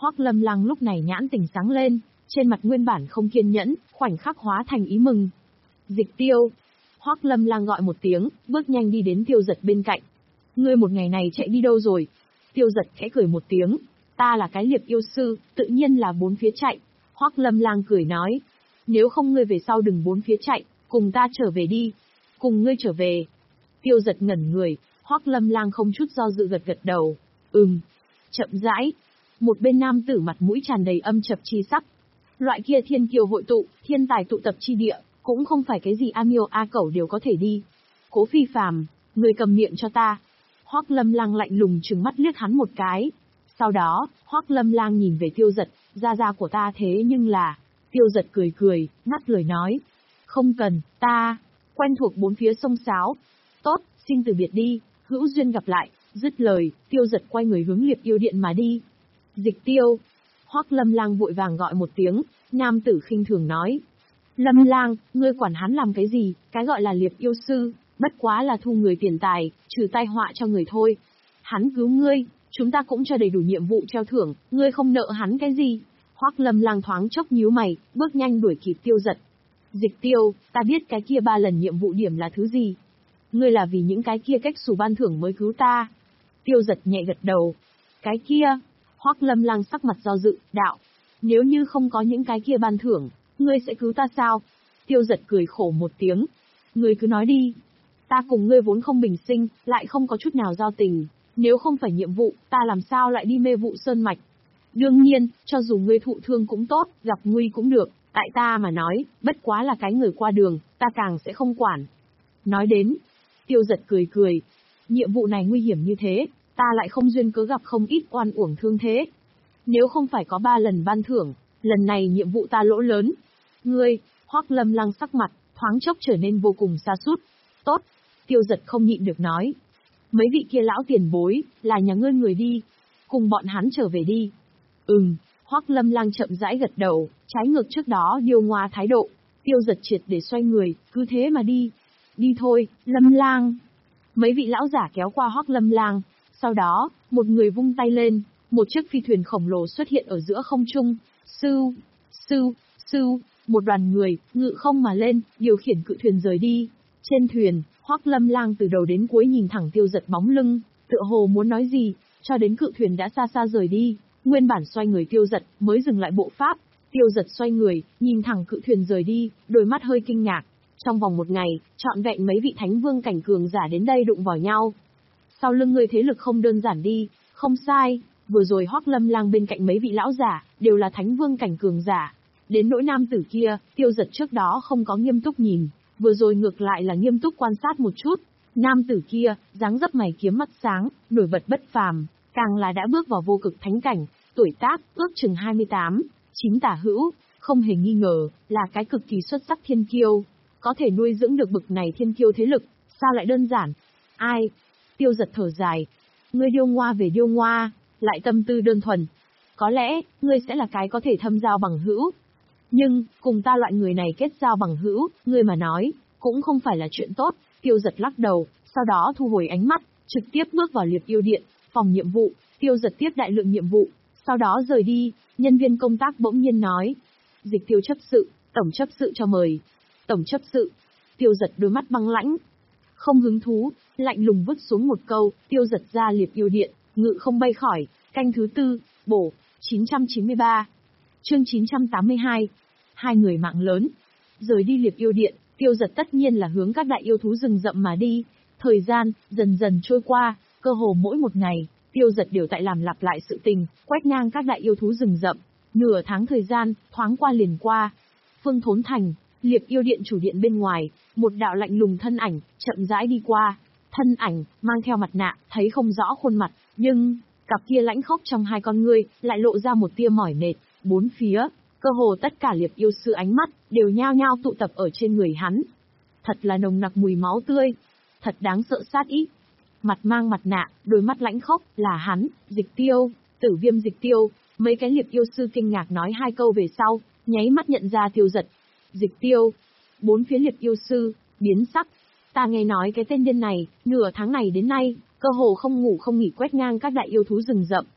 Hoắc Lâm Lang lúc này nhãn tỉnh sáng lên, trên mặt nguyên bản không kiên nhẫn, khoảnh khắc hóa thành ý mừng. Dịch Tiêu. Hoắc Lâm Lang gọi một tiếng, bước nhanh đi đến Tiêu Giật bên cạnh. Ngươi một ngày này chạy đi đâu rồi? Tiêu Giật khẽ cười một tiếng. Ta là cái liệp yêu sư, tự nhiên là bốn phía chạy. Hoắc Lâm Lang cười nói. Nếu không ngươi về sau đừng bốn phía chạy, cùng ta trở về đi. Cùng ngươi trở về. Tiêu Giật ngẩn người, Hoắc Lâm Lang không chút do dự gật gật đầu. Ừm. Chậm rãi. Một bên nam tử mặt mũi tràn đầy âm chập chi sắc. Loại kia thiên kiều hội tụ, thiên tài tụ tập chi địa, cũng không phải cái gì A Miêu A Cẩu đều có thể đi. Cố Phi Phàm, người cầm miệng cho ta. Hoắc Lâm Lang lạnh lùng trừng mắt liếc hắn một cái. Sau đó, Hoắc Lâm Lang nhìn về Tiêu Giật, gia gia của ta thế nhưng là... Tiêu Giật cười cười, ngắt lời nói. Không cần, ta, quen thuộc bốn phía sông sáo. Tốt, xin từ biệt đi, hữu duyên gặp lại. Dứt lời, Tiêu Giật quay người hướng liệp yêu điện mà đi. Dịch Tiêu. Hoắc Lâm Lang vội vàng gọi một tiếng, nam tử khinh thường nói. Lâm Lang, ngươi quản hắn làm cái gì, cái gọi là liệp yêu sư, bất quá là thu người tiền tài, trừ tai họa cho người thôi. Hắn cứu ngươi, chúng ta cũng cho đầy đủ nhiệm vụ treo thưởng, ngươi không nợ hắn cái gì. Hoắc Lâm Lang thoáng chốc nhíu mày, bước nhanh đuổi kịp Tiêu Giật. Dịch Tiêu, ta biết cái kia ba lần nhiệm vụ điểm là thứ gì. Ngươi là vì những cái kia cách xù ban thưởng mới cứu ta. Tiêu Giật nhẹ gật đầu. Cái kia, Hoắc Lâm Lang sắc mặt do dự, đạo. Nếu như không có những cái kia ban thưởng, ngươi sẽ cứu ta sao? Tiêu Giật cười khổ một tiếng. Ngươi cứ nói đi. Ta cùng ngươi vốn không bình sinh, lại không có chút nào giao tình. Nếu không phải nhiệm vụ, ta làm sao lại đi mê vụ sơn mạch? Đương nhiên, cho dù ngươi thụ thương cũng tốt, gặp nguy cũng được, tại ta mà nói, bất quá là cái người qua đường, ta càng sẽ không quản. Nói đến, Tiêu Giật cười cười. Nhiệm vụ này nguy hiểm như thế, ta lại không duyên cớ gặp không ít oan uổng thương thế. Nếu không phải có ba lần ban thưởng, lần này nhiệm vụ ta lỗ lớn. Ngươi, Hoắc Lâm Lang sắc mặt, thoáng chốc trở nên vô cùng sa sút. Tốt, Tiêu Giật không nhịn được nói. Mấy vị kia lão tiền bối, là nhà ngươi người đi. Cùng bọn hắn trở về đi. Ừm, Hoắc Lâm Lang chậm rãi gật đầu, trái ngược trước đó điêu ngoa thái độ. Tiêu Giật triệt để xoay người, cứ thế mà đi. Đi thôi, Lâm Lang. Mấy vị lão giả kéo qua Hoắc Lâm Lang. Sau đó, một người vung tay lên, một chiếc phi thuyền khổng lồ xuất hiện ở giữa không trung. Sưu, sưu, sưu, một đoàn người, ngự không mà lên, điều khiển cự thuyền rời đi. Trên thuyền, Hoắc Lâm Lang từ đầu đến cuối nhìn thẳng Tiêu Giật bóng lưng, tựa hồ muốn nói gì, cho đến cự thuyền đã xa xa rời đi. Nguyên bản xoay người Tiêu Giật mới dừng lại bộ pháp. Tiêu Giật xoay người, nhìn thẳng cự thuyền rời đi, đôi mắt hơi kinh ngạc. Trong vòng một ngày, trọn vẹn mấy vị thánh vương cảnh cường giả đến đây đụng vào nhau. Sau lưng người thế lực không đơn giản đi, không sai, vừa rồi Hoắc Lâm Lang bên cạnh mấy vị lão giả, đều là thánh vương cảnh cường giả. Đến nỗi nam tử kia, Tiêu Giật trước đó không có nghiêm túc nhìn, vừa rồi ngược lại là nghiêm túc quan sát một chút. Nam tử kia, dáng dấp mày kiếm mắt sáng, nổi bật bất phàm, càng là đã bước vào vô cực thánh cảnh, tuổi tác ước chừng hai mươi tám, chín tả hữu, không hề nghi ngờ, là cái cực kỳ xuất sắc thiên kiêu. Có thể nuôi dưỡng được bực này thiên kiêu thế lực, sao lại đơn giản? Ai? Tiêu Giật thở dài. Ngươi điêu ngoa về điêu ngoa, lại tâm tư đơn thuần. Có lẽ, ngươi sẽ là cái có thể thâm giao bằng hữu. Nhưng, cùng ta loại người này kết giao bằng hữu, ngươi mà nói, cũng không phải là chuyện tốt. Tiêu Giật lắc đầu, sau đó thu hồi ánh mắt, trực tiếp bước vào liệp yêu điện, phòng nhiệm vụ. Tiêu Giật tiếp đại lượng nhiệm vụ, sau đó rời đi. Nhân viên công tác bỗng nhiên nói. Dịch Tiêu chấp sự, tổng chấp sự cho mời. Tổng chấp sự. Tiêu Giật đôi mắt băng lãnh. Không hứng thú, lạnh lùng vứt xuống một câu, Tiêu Giật ra liệp yêu điện, ngự không bay khỏi. Canh thứ tư, bổ, chín trăm chín mươi ba. Chương chín trăm tám mươi hai. Hai người mạng lớn. Rời đi liệp yêu điện, Tiêu Giật tất nhiên là hướng các đại yêu thú rừng rậm mà đi. Thời gian, dần dần trôi qua, cơ hồ mỗi một ngày, Tiêu Giật đều tại làm lặp lại sự tình, quét ngang các đại yêu thú rừng rậm. Nửa tháng thời gian, thoáng qua liền qua. Phương Thốn Thành, liệp yêu điện chủ điện bên ngoài, một đạo lạnh lùng thân ảnh, chậm rãi đi qua. Thân ảnh, mang theo mặt nạ, thấy không rõ khuôn mặt, nhưng, cặp kia lãnh khốc trong hai con ngươi, lại lộ ra một tia mỏi mệt. Bốn phía, cơ hồ tất cả liệp yêu sư ánh mắt, đều nhao nhao tụ tập ở trên người hắn. Thật là nồng nặc mùi máu tươi. Thật đáng sợ sát ý. Mặt mang mặt nạ, đôi mắt lãnh khốc, là hắn, Dịch Tiêu, Tử Viêm Dịch Tiêu. Mấy cái liệp yêu sư kinh ngạc nói hai câu về sau, nháy mắt nhận ra Tiêu Giật. Dịch Tiêu. Bốn phía liệp yêu sư, biến sắc. Ta nghe nói cái tên điên này, nửa tháng này đến nay, cơ hồ không ngủ không nghỉ quét ngang các đại yêu thú rừng rậm.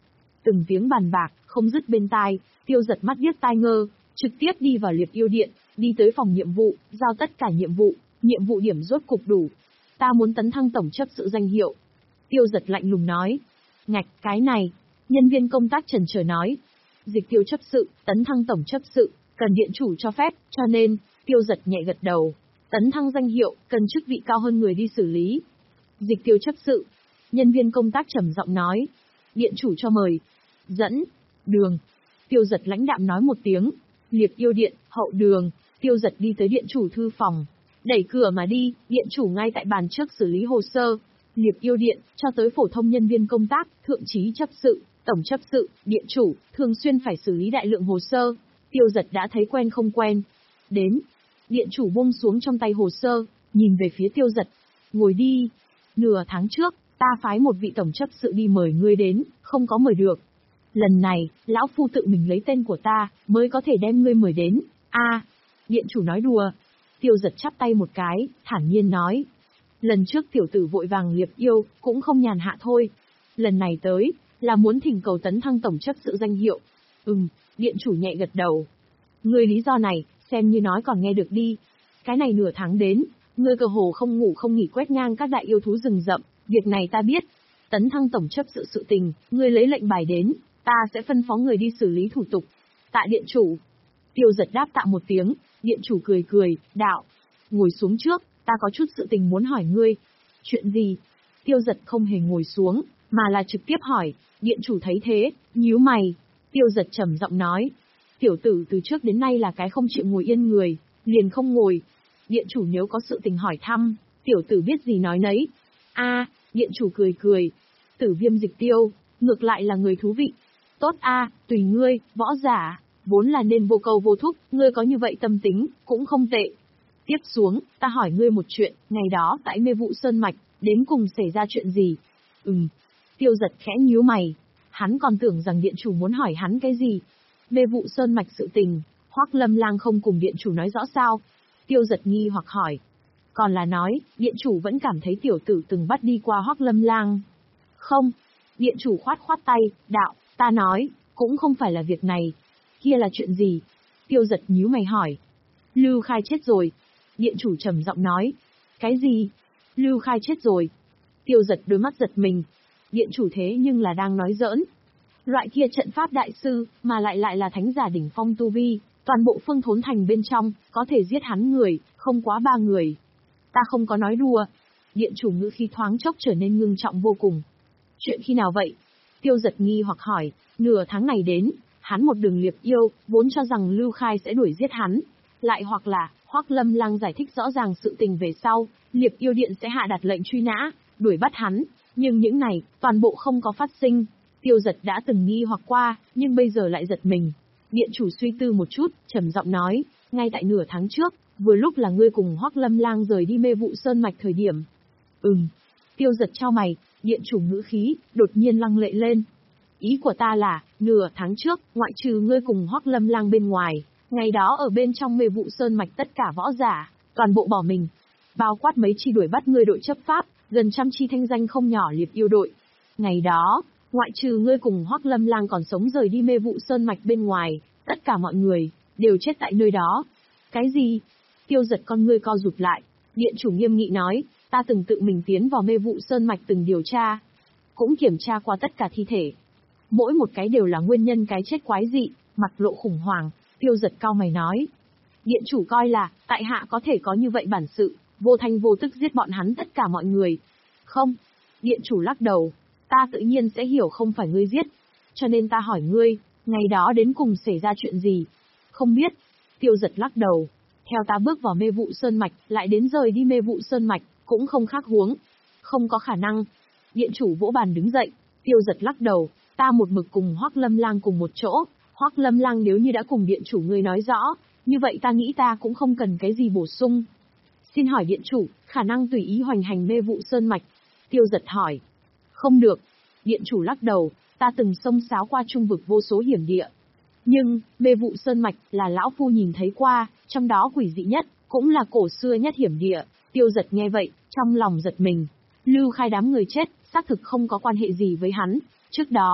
Từng tiếng bàn bạc, không dứt bên tai, Tiêu Giật mắt điếc tai ngơ, trực tiếp đi vào Liệp Yêu Điện, đi tới phòng nhiệm vụ, giao tất cả nhiệm vụ, nhiệm vụ điểm rốt cục đủ. Ta muốn tấn thăng tổng chấp sự danh hiệu. Tiêu Giật lạnh lùng nói. Ngạch, cái này, nhân viên công tác trần chờ nói. Dịch Tiêu chấp sự, tấn thăng tổng chấp sự, cần điện chủ cho phép, cho nên, Tiêu Giật nhẹ gật đầu. Tấn thăng danh hiệu, cần chức vị cao hơn người đi xử lý. Dịch Tiêu chấp sự, nhân viên công tác trầm giọng nói. Điện chủ cho mời. Dẫn. Đường. Tiêu Giật lãnh đạm nói một tiếng. Liệp Yêu Điện, hậu đường. Tiêu Giật đi tới điện chủ thư phòng. Đẩy cửa mà đi, điện chủ ngay tại bàn trước xử lý hồ sơ. Liệp Yêu Điện, cho tới phổ thông nhân viên công tác, thượng trí chấp sự, tổng chấp sự, điện chủ, thường xuyên phải xử lý đại lượng hồ sơ. Tiêu Giật đã thấy quen không quen. Đến. Điện chủ buông xuống trong tay hồ sơ, nhìn về phía Tiêu Giật. Ngồi đi. Nửa tháng trước, ta phái một vị tổng chấp sự đi mời ngươi đến, không có mời được. Lần này, lão phu tự mình lấy tên của ta, mới có thể đem ngươi mời đến. A, điện chủ nói đùa. Tiêu Giật chắp tay một cái, thản nhiên nói. Lần trước tiểu tử vội vàng liệp yêu, cũng không nhàn hạ thôi. Lần này tới, là muốn thỉnh cầu tấn thăng tổng chấp sự danh hiệu. Ừm, điện chủ nhẹ gật đầu. Ngươi lý do này, xem như nói còn nghe được đi. Cái này nửa tháng đến, ngươi cơ hồ không ngủ không nghỉ quét ngang các đại yêu thú rừng rậm, việc này ta biết. Tấn thăng tổng chấp sự sự tình, ngươi lấy lệnh bài đến, ta sẽ phân phó người đi xử lý thủ tục. Tạ điện chủ. Tiêu Giật đáp tạ một tiếng, điện chủ cười cười, đạo. Ngồi xuống trước, ta có chút sự tình muốn hỏi ngươi. Chuyện gì? Tiêu Giật không hề ngồi xuống, mà là trực tiếp hỏi, điện chủ thấy thế, nhíu mày. Tiêu Giật trầm giọng nói. Tiểu tử từ trước đến nay là cái không chịu ngồi yên người, liền không ngồi. Điện chủ nếu có sự tình hỏi thăm, tiểu tử biết gì nói nấy. A, điện chủ cười cười. Tử Viêm Dịch Tiêu, ngược lại là người thú vị. Tốt a, tùy ngươi, võ giả, vốn là nên vô câu vô thúc, ngươi có như vậy tâm tính, cũng không tệ. Tiếp xuống, ta hỏi ngươi một chuyện, ngày đó tại Mê Vụ Sơn Mạch, đến cùng xảy ra chuyện gì? Ừm. Tiêu Giật khẽ nhíu mày. Hắn còn tưởng rằng điện chủ muốn hỏi hắn cái gì. Mê Vụ Sơn Mạch sự tình, Hoắc Lâm Lang không cùng điện chủ nói rõ sao? Tiêu Giật nghi hoặc hỏi. Còn là nói, điện chủ vẫn cảm thấy tiểu tử từng bắt đi qua Hoắc Lâm Lang. Không. Điện chủ khoát khoát tay, đạo, ta nói, cũng không phải là việc này. Kia là chuyện gì? Tiêu Giật nhíu mày hỏi. Lưu Khai chết rồi. Điện chủ trầm giọng nói. Cái gì? Lưu Khai chết rồi. Tiêu Giật đôi mắt giật mình. Điện chủ thế nhưng là đang nói giỡn. Loại kia trận pháp đại sư, mà lại lại là thánh giả đỉnh phong tu vi, toàn bộ Phương Thốn Thành bên trong, có thể giết hắn người, không quá ba người. Ta không có nói đùa. Điện chủ ngữ khí thoáng chốc trở nên ngưng trọng vô cùng. Chuyện khi nào vậy? Tiêu Giật nghi hoặc hỏi, nửa tháng này đến, hắn một đường liệp yêu, vốn cho rằng Lưu Khai sẽ đuổi giết hắn. Lại hoặc là, Hoắc Lâm Lang giải thích rõ ràng sự tình về sau, Liệp Yêu Điện sẽ hạ đặt lệnh truy nã, đuổi bắt hắn. Nhưng những này, toàn bộ không có phát sinh. Tiêu Giật đã từng nghi hoặc qua, nhưng bây giờ lại giật mình. Điện chủ suy tư một chút, trầm giọng nói, ngay tại nửa tháng trước, vừa lúc là ngươi cùng Hoắc Lâm Lang rời đi Mê Vụ Sơn Mạch thời điểm. Ừm. Tiêu Giật chau mày, điện chủ ngữ khí, đột nhiên lăng lệ lên. Ý của ta là, nửa tháng trước, ngoại trừ ngươi cùng Hoắc Lâm Lang bên ngoài, ngày đó ở bên trong Mê Vụ Sơn Mạch tất cả võ giả, toàn bộ bỏ mình. Bao quát mấy chi đuổi bắt ngươi đội chấp pháp, gần trăm chi thanh danh không nhỏ Liệp Yêu đội. Ngày đó, ngoại trừ ngươi cùng Hoắc Lâm Lang còn sống rời đi Mê Vụ Sơn Mạch bên ngoài, tất cả mọi người, đều chết tại nơi đó. Cái gì? Tiêu Giật con ngươi co rụt lại, điện chủ nghiêm nghị nói, ta từng tự mình tiến vào Mê Vụ Sơn Mạch từng điều tra, cũng kiểm tra qua tất cả thi thể. Mỗi một cái đều là nguyên nhân cái chết quái dị, mặt lộ khủng hoảng. Tiêu Giật cau mày nói, điện chủ coi là, tại hạ có thể có như vậy bản sự, vô thanh vô tức giết bọn hắn tất cả mọi người. Không. Điện chủ lắc đầu, ta tự nhiên sẽ hiểu không phải ngươi giết. Cho nên ta hỏi ngươi, ngày đó đến cùng xảy ra chuyện gì? Không biết. Tiêu Giật lắc đầu, theo ta bước vào Mê Vụ Sơn Mạch, lại đến rời đi Mê Vụ Sơn Mạch, cũng không khác huống. Không có khả năng. Điện chủ vỗ bàn đứng dậy, Tiêu Giật lắc đầu, ta một mực cùng Hoắc Lâm Lang cùng một chỗ. Hoắc Lâm Lang nếu như đã cùng điện chủ ngươi nói rõ, như vậy ta nghĩ ta cũng không cần cái gì bổ sung. Xin hỏi điện chủ, khả năng tùy ý hoành hành Mê Vụ Sơn Mạch? Tiêu Giật hỏi. Không được. Điện chủ lắc đầu, ta từng xông xáo qua trung vực vô số hiểm địa. Nhưng, Mê Vụ Sơn Mạch là lão phu nhìn thấy qua, trong đó quỷ dị nhất, cũng là cổ xưa nhất hiểm địa. Tiêu Giật nghe vậy, trong lòng giật mình. Lưu Khai đám người chết, xác thực không có quan hệ gì với hắn. Trước đó,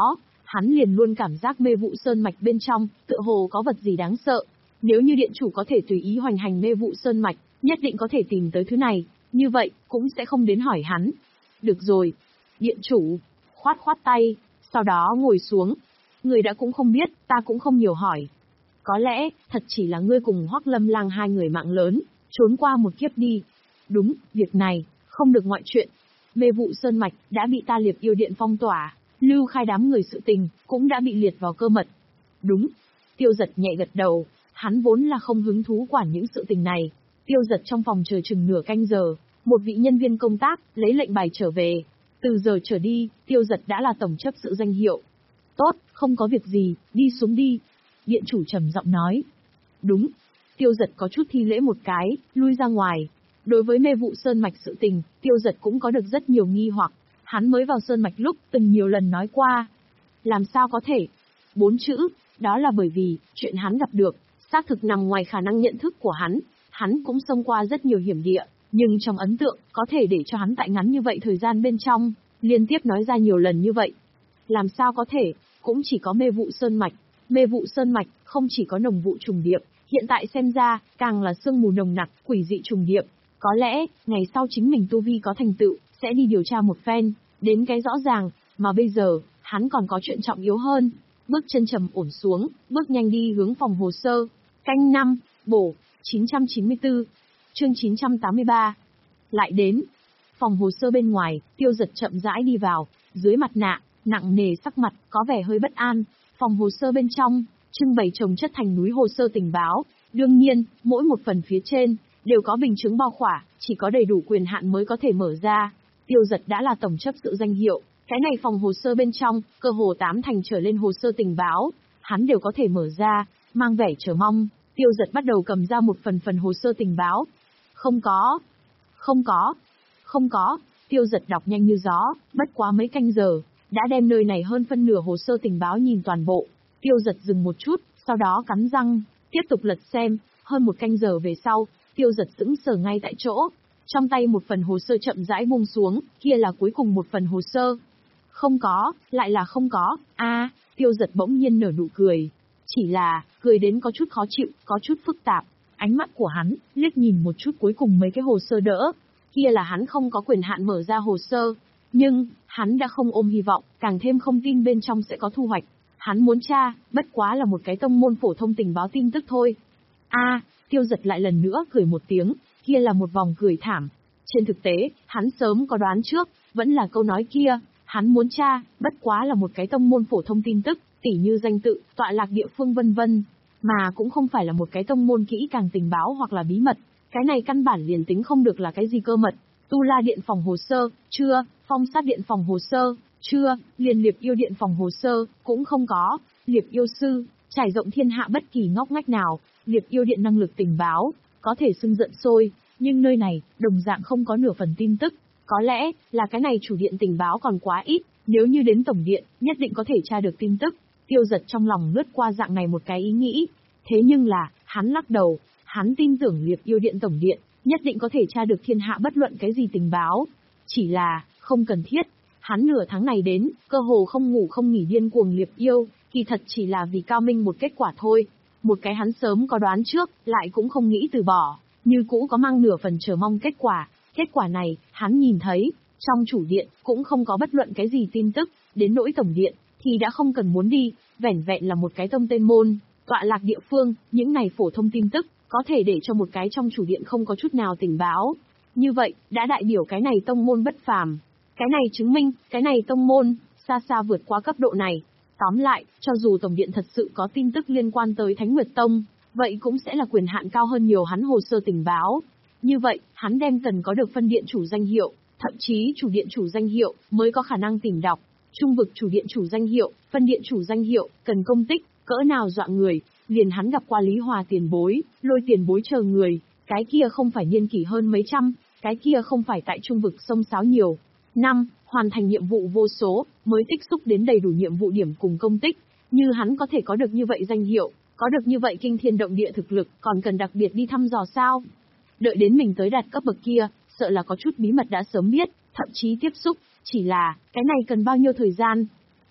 hắn liền luôn cảm giác mê vụ sơn mạch bên trong, tựa hồ có vật gì đáng sợ. Nếu như điện chủ có thể tùy ý hoành hành mê vụ sơn mạch, nhất định có thể tìm tới thứ này, như vậy, cũng sẽ không đến hỏi hắn. Được rồi. Điện chủ, khoát khoát tay, sau đó ngồi xuống. Người đã cũng không biết, ta cũng không nhiều hỏi. Có lẽ, thật chỉ là ngươi cùng Hoắc Lâm Lang hai người mạng lớn, trốn qua một kiếp đi. Đúng, việc này, không được ngoại chuyện. Mê vụ sơn mạch, đã bị ta Liệp Yêu Điện phong tỏa, lưu khai đám người sự tình, cũng đã bị liệt vào cơ mật. Đúng. Tiêu Giật nhẹ gật đầu, hắn vốn là không hứng thú quản những sự tình này. Tiêu Giật trong phòng chờ chừng nửa canh giờ, một vị nhân viên công tác, lấy lệnh bài trở về. Từ giờ trở đi, Tiêu Giật đã là tổng chấp sự danh hiệu. Tốt, không có việc gì, đi xuống đi. Điện chủ trầm giọng nói. Đúng. Tiêu Giật có chút thi lễ một cái, lui ra ngoài. Đối với mê vụ sơn mạch sự tình, Tiêu Giật cũng có được rất nhiều nghi hoặc. Hắn mới vào sơn mạch lúc từng nhiều lần nói qua. Làm sao có thể? Bốn chữ, đó là bởi vì, chuyện hắn gặp được, xác thực nằm ngoài khả năng nhận thức của hắn. Hắn cũng xông qua rất nhiều hiểm địa, nhưng trong ấn tượng, có thể để cho hắn tại ngắn như vậy thời gian bên trong, liên tiếp nói ra nhiều lần như vậy. Làm sao có thể, cũng chỉ có mê vụ sơn mạch. Mê vụ sơn mạch, không chỉ có nồng vụ trùng điệp, hiện tại xem ra, càng là sương mù nồng nặc, quỷ dị trùng điệp. Có lẽ, ngày sau chính mình tu vi có thành tựu, sẽ đi điều tra một phen, đến cái rõ ràng, mà bây giờ, hắn còn có chuyện trọng yếu hơn. Bước chân trầm ổn xuống, bước nhanh đi hướng phòng hồ sơ. Canh năm, bổ, chín trăm chín mươi tư, chương chín trăm tám mươi ba. Lại đến. Phòng hồ sơ bên ngoài, Tiêu Giật chậm rãi đi vào, dưới mặt nạ, nặng nề sắc mặt, có vẻ hơi bất an. Phòng hồ sơ bên trong, trưng bày chồng chất thành núi hồ sơ tình báo. Đương nhiên, mỗi một phần phía trên, đều có bình chứng bao khỏa, chỉ có đầy đủ quyền hạn mới có thể mở ra. Tiêu Giật đã là tổng chấp sự danh hiệu, cái này phòng hồ sơ bên trong, cơ hồ tám thành trở lên hồ sơ tình báo, hắn đều có thể mở ra, mang vẻ chờ mong. Tiêu Giật bắt đầu cầm ra một phần phần hồ sơ tình báo. Không có, không có, không có. Tiêu Giật đọc nhanh như gió, bất quá mấy canh giờ, đã đem nơi này hơn phân nửa hồ sơ tình báo nhìn toàn bộ. Tiêu Giật dừng một chút, sau đó cắn răng, tiếp tục lật xem. Hơn một canh giờ về sau, Tiêu Giật sững sờ ngay tại chỗ. Trong tay một phần hồ sơ chậm rãi buông xuống, kia là cuối cùng một phần hồ sơ. Không có, lại là không có. A, à, Tiêu Giật bỗng nhiên nở nụ cười. Chỉ là, cười đến có chút khó chịu, có chút phức tạp. Ánh mắt của hắn, liếc nhìn một chút cuối cùng mấy cái hồ sơ đỡ. Kia là hắn không có quyền hạn mở ra hồ sơ. Nhưng, hắn đã không ôm hy vọng, càng thêm không tin bên trong sẽ có thu hoạch. Hắn muốn tra, bất quá là một cái tông môn phổ thông tình báo tin tức thôi. A, à, Tiêu Giật lại lần nữa cười một tiếng, kia là một vòng cười thảm. Trên thực tế, hắn sớm có đoán trước, vẫn là câu nói kia, hắn muốn tra, bất quá là một cái tông môn phổ thông tin tức, tỉ như danh tự, tọa lạc địa phương vân vân, mà cũng không phải là một cái tông môn kỹ càng tình báo hoặc là bí mật. Cái này căn bản liền tính không được là cái gì cơ mật. Tu La Điện phòng hồ sơ, chưa, Phong Sát Điện phòng hồ sơ, chưa, liền Liệp Yêu Điện phòng hồ sơ, cũng không có, Liệp Yêu Sư, trải rộng thiên hạ bất kỳ ngóc ngách nào, Liệp Yêu Điện năng lực tình báo, có thể xưng giận sôi, nhưng nơi này, đồng dạng không có nửa phần tin tức. Có lẽ, là cái này chủ điện tình báo còn quá ít, nếu như đến tổng điện, nhất định có thể tra được tin tức. Tiêu Giật trong lòng lướt qua dạng này một cái ý nghĩ. Thế nhưng là, hắn lắc đầu, hắn tin tưởng Liệp Yêu Điện tổng điện, nhất định có thể tra được thiên hạ bất luận cái gì tình báo. Chỉ là, không cần thiết. Hắn nửa tháng này đến, cơ hồ không ngủ không nghỉ điên cuồng Liệp Yêu, kỳ thật chỉ là vì cao minh một kết quả thôi. Một cái hắn sớm có đoán trước, lại cũng không nghĩ từ bỏ, như cũ có mang nửa phần chờ mong kết quả. Kết quả này, hắn nhìn thấy, trong chủ điện, cũng không có bất luận cái gì tin tức, đến nỗi tổng điện, thì đã không cần muốn đi, vẻn vẹn là một cái tông tên môn, tọa lạc địa phương, những này phổ thông tin tức, có thể để cho một cái trong chủ điện không có chút nào tình báo. Như vậy, đã đại biểu cái này tông môn bất phàm. Cái này chứng minh, cái này tông môn, xa xa vượt qua cấp độ này. Tóm lại, cho dù tổng điện thật sự có tin tức liên quan tới Thánh Nguyệt Tông, vậy cũng sẽ là quyền hạn cao hơn nhiều hắn hồ sơ tình báo. Như vậy, hắn đem cần có được phân điện chủ danh hiệu, thậm chí chủ điện chủ danh hiệu, mới có khả năng tìm đọc. Trung vực chủ điện chủ danh hiệu, phân điện chủ danh hiệu, cần công tích, cỡ nào dọa người, liền hắn gặp qua Lý Hòa tiền bối, Lôi tiền bối chờ người, cái kia không phải niên kỷ hơn mấy trăm, cái kia không phải tại trung vực sông sáo nhiều. Năm, hoàn thành nhiệm vụ vô số, mới tích xúc đến đầy đủ nhiệm vụ điểm cùng công tích, như hắn có thể có được như vậy danh hiệu, có được như vậy kinh thiên động địa thực lực, còn cần đặc biệt đi thăm dò sao? Đợi đến mình tới đạt cấp bậc kia, sợ là có chút bí mật đã sớm biết, thậm chí tiếp xúc, chỉ là, cái này cần bao nhiêu thời gian?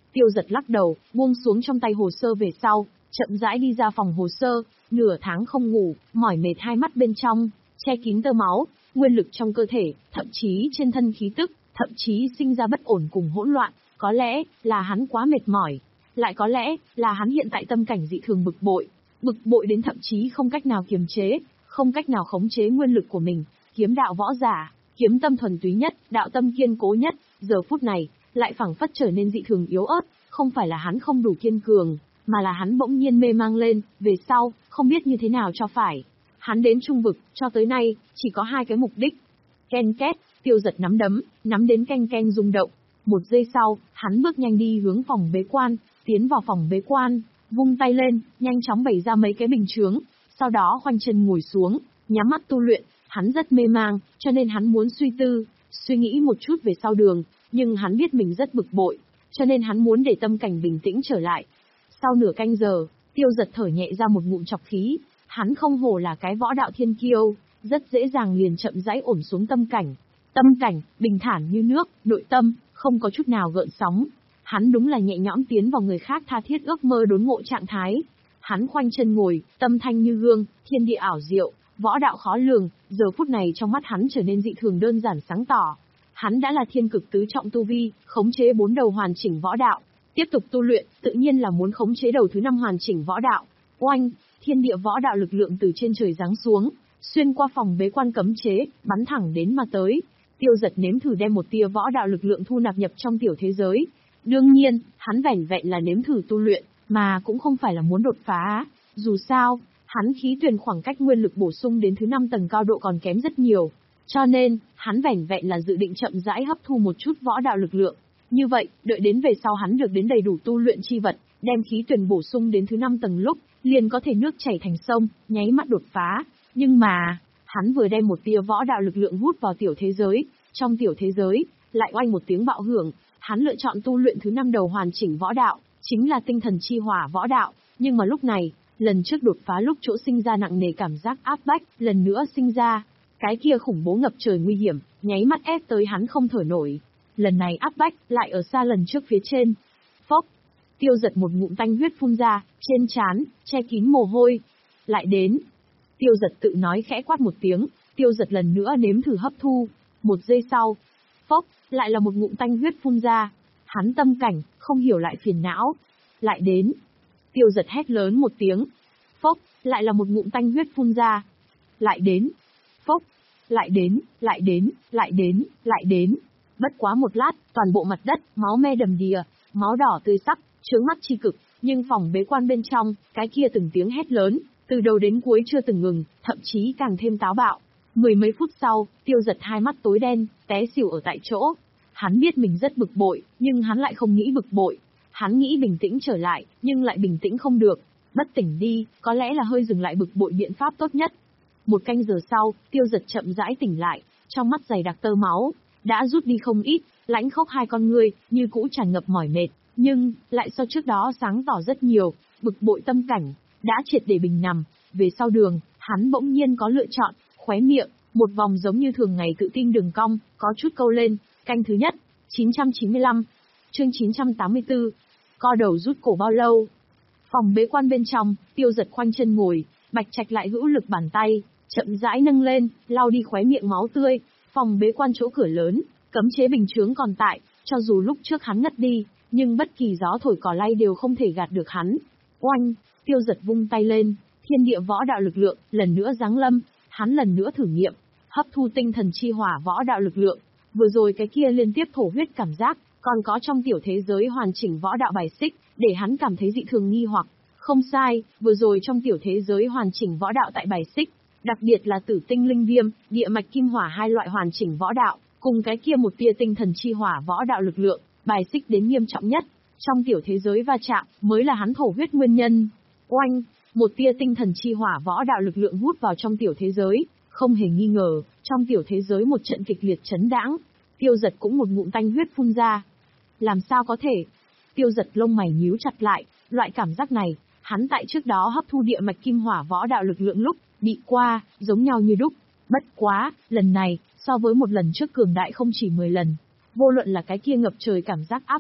Tiêu Giật lắc đầu, buông xuống trong tay hồ sơ về sau, chậm rãi đi ra phòng hồ sơ, nửa tháng không ngủ, mỏi mệt hai mắt bên trong, che kín tơ máu, nguyên lực trong cơ thể, thậm chí trên thân khí tức, thậm chí sinh ra bất ổn cùng hỗn loạn, có lẽ là hắn quá mệt mỏi, lại có lẽ là hắn hiện tại tâm cảnh dị thường bực bội, bực bội đến thậm chí không cách nào kiềm chế, không cách nào khống chế nguyên lực của mình, kiếm đạo võ giả, kiếm tâm thuần túy nhất, đạo tâm kiên cố nhất, giờ phút này, lại phảng phất trở nên dị thường yếu ớt, không phải là hắn không đủ kiên cường, mà là hắn bỗng nhiên mê mang lên, về sau, không biết như thế nào cho phải. Hắn đến trung vực, cho tới nay, chỉ có hai cái mục đích. Ken két, Tiêu Giật nắm đấm, nắm đến canh canh rung động. Một giây sau, hắn bước nhanh đi hướng phòng bế quan, tiến vào phòng bế quan, vung tay lên, nhanh chóng bày ra mấy cái bình chướng, sau đó khoanh chân ngồi xuống, nhắm mắt tu luyện. Hắn rất mê mang, cho nên hắn muốn suy tư, suy nghĩ một chút về sau đường, nhưng hắn biết mình rất bực bội, cho nên hắn muốn để tâm cảnh bình tĩnh trở lại. Sau nửa canh giờ, Tiêu Giật thở nhẹ ra một ngụm trọc khí, hắn không hổ là cái võ đạo thiên kiêu, rất dễ dàng liền chậm rãi ổn xuống tâm cảnh. Tâm cảnh, bình thản như nước, nội tâm, không có chút nào gợn sóng. Hắn đúng là nhẹ nhõm tiến vào người khác tha thiết ước mơ đốn ngộ trạng thái. Hắn khoanh chân ngồi, tâm thanh như gương, thiên địa ảo diệu, võ đạo khó lường, giờ phút này trong mắt hắn trở nên dị thường đơn giản sáng tỏ. Hắn đã là thiên cực tứ trọng tu vi, khống chế bốn đầu hoàn chỉnh võ đạo. Tiếp tục tu luyện, tự nhiên là muốn khống chế đầu thứ năm hoàn chỉnh võ đạo. Oanh, thiên địa võ đạo lực lượng từ trên trời giáng xuống, xuyên qua phòng bế quan cấm chế, bắn thẳng đến mà tới. Tiêu Giật nếm thử đem một tia võ đạo lực lượng thu nạp nhập trong tiểu thế giới. Đương nhiên, hắn vẻn vẹn là nếm thử tu luyện, mà cũng không phải là muốn đột phá. Dù sao, hắn khí tuyển khoảng cách nguyên lực bổ sung đến thứ năm tầng cao độ còn kém rất nhiều. Cho nên, hắn vẻn vẹn là dự định chậm rãi hấp thu một chút võ đạo lực lượng. Như vậy, đợi đến về sau hắn được đến đầy đủ tu luyện chi vật, đem khí tuyển bổ sung đến thứ năm tầng lúc, liền có thể nước chảy thành sông, nháy mắt đột phá. Nhưng mà, hắn vừa đem một tia võ đạo lực lượng hút vào tiểu thế giới, trong tiểu thế giới, lại oanh một tiếng bạo hưởng, hắn lựa chọn tu luyện thứ năm đầu hoàn chỉnh võ đạo, chính là tinh thần chi hỏa võ đạo, nhưng mà lúc này, lần trước đột phá lúc chỗ sinh ra nặng nề cảm giác áp bách, lần nữa sinh ra, cái kia khủng bố ngập trời nguy hiểm, nháy mắt ép tới hắn không thở nổi. Lần này áp bách, lại ở xa lần trước phía trên. Phốc, Tiêu Giật một ngụm tanh huyết phun ra, trên trán, che kín mồ hôi. Lại đến. Tiêu Giật tự nói khẽ quát một tiếng, Tiêu Giật lần nữa nếm thử hấp thu. Một giây sau, phốc, lại là một ngụm tanh huyết phun ra. Hắn tâm cảnh, không hiểu lại phiền não. Lại đến. Tiêu Giật hét lớn một tiếng. Phốc, lại là một ngụm tanh huyết phun ra. Lại đến. Phốc, lại đến, lại đến, lại đến, lại đến. Bất quá một lát, toàn bộ mặt đất, máu me đầm đìa, máu đỏ tươi sắc, chướng mắt chi cực, nhưng phòng bế quan bên trong, cái kia từng tiếng hét lớn, từ đầu đến cuối chưa từng ngừng, thậm chí càng thêm táo bạo. Mười mấy phút sau, Tiêu Giật hai mắt tối đen, té xỉu ở tại chỗ. Hắn biết mình rất bực bội, nhưng hắn lại không nghĩ bực bội. Hắn nghĩ bình tĩnh trở lại, nhưng lại bình tĩnh không được. Bất tỉnh đi, có lẽ là hơi dừng lại bực bội biện pháp tốt nhất. Một canh giờ sau, Tiêu Giật chậm rãi tỉnh lại, trong mắt dày đặc tơ máu, đã rút đi không ít, lãnh khốc hai con ngươi, như cũ tràn ngập mỏi mệt, nhưng, lại so trước đó sáng tỏ rất nhiều, bực bội tâm cảnh, đã triệt để bình nằm. Về sau đường, hắn bỗng nhiên có lựa chọn, khóe miệng, một vòng giống như thường ngày tự tin đường cong, có chút câu lên, canh thứ nhất, chín trăm chín mươi lăm, chương chín trăm tám mươi tư, co đầu rút cổ bao lâu. Phòng bế quan bên trong, Tiêu Giật khoanh chân ngồi, Bạch Trạch lại hữu lực bàn tay, chậm rãi nâng lên, lau đi khóe miệng máu tươi. Phòng bế quan chỗ cửa lớn, cấm chế bình chướng còn tại, cho dù lúc trước hắn ngất đi, nhưng bất kỳ gió thổi cỏ lay đều không thể gạt được hắn. Oanh, Tiêu Giật vung tay lên, thiên địa võ đạo lực lượng, lần nữa giáng lâm, hắn lần nữa thử nghiệm, hấp thu tinh thần chi hỏa võ đạo lực lượng. Vừa rồi cái kia liên tiếp thổ huyết cảm giác, còn có trong tiểu thế giới hoàn chỉnh võ đạo bài xích, để hắn cảm thấy dị thường nghi hoặc. Không sai, vừa rồi trong tiểu thế giới hoàn chỉnh võ đạo tại bài xích, đặc biệt là tử tinh linh viêm, địa mạch kim hỏa hai loại hoàn chỉnh võ đạo, cùng cái kia một tia tinh thần chi hỏa võ đạo lực lượng, bài xích đến nghiêm trọng nhất. Trong tiểu thế giới va chạm, mới là hắn thổ huyết nguyên nhân. Oanh, một tia tinh thần chi hỏa võ đạo lực lượng hút vào trong tiểu thế giới, không hề nghi ngờ, trong tiểu thế giới một trận kịch liệt chấn đãng. Tiêu Giật cũng một ngụm tanh huyết phun ra. Làm sao có thể? Tiêu Giật lông mày nhíu chặt lại, loại cảm giác này, hắn tại trước đó hấp thu địa mạch kim hỏa võ đạo lực lượng lúc, bị qua, giống nhau như đúc. Bất quá, lần này, so với một lần trước cường đại không chỉ mười lần. Vô luận là cái kia ngập trời cảm giác áp bách,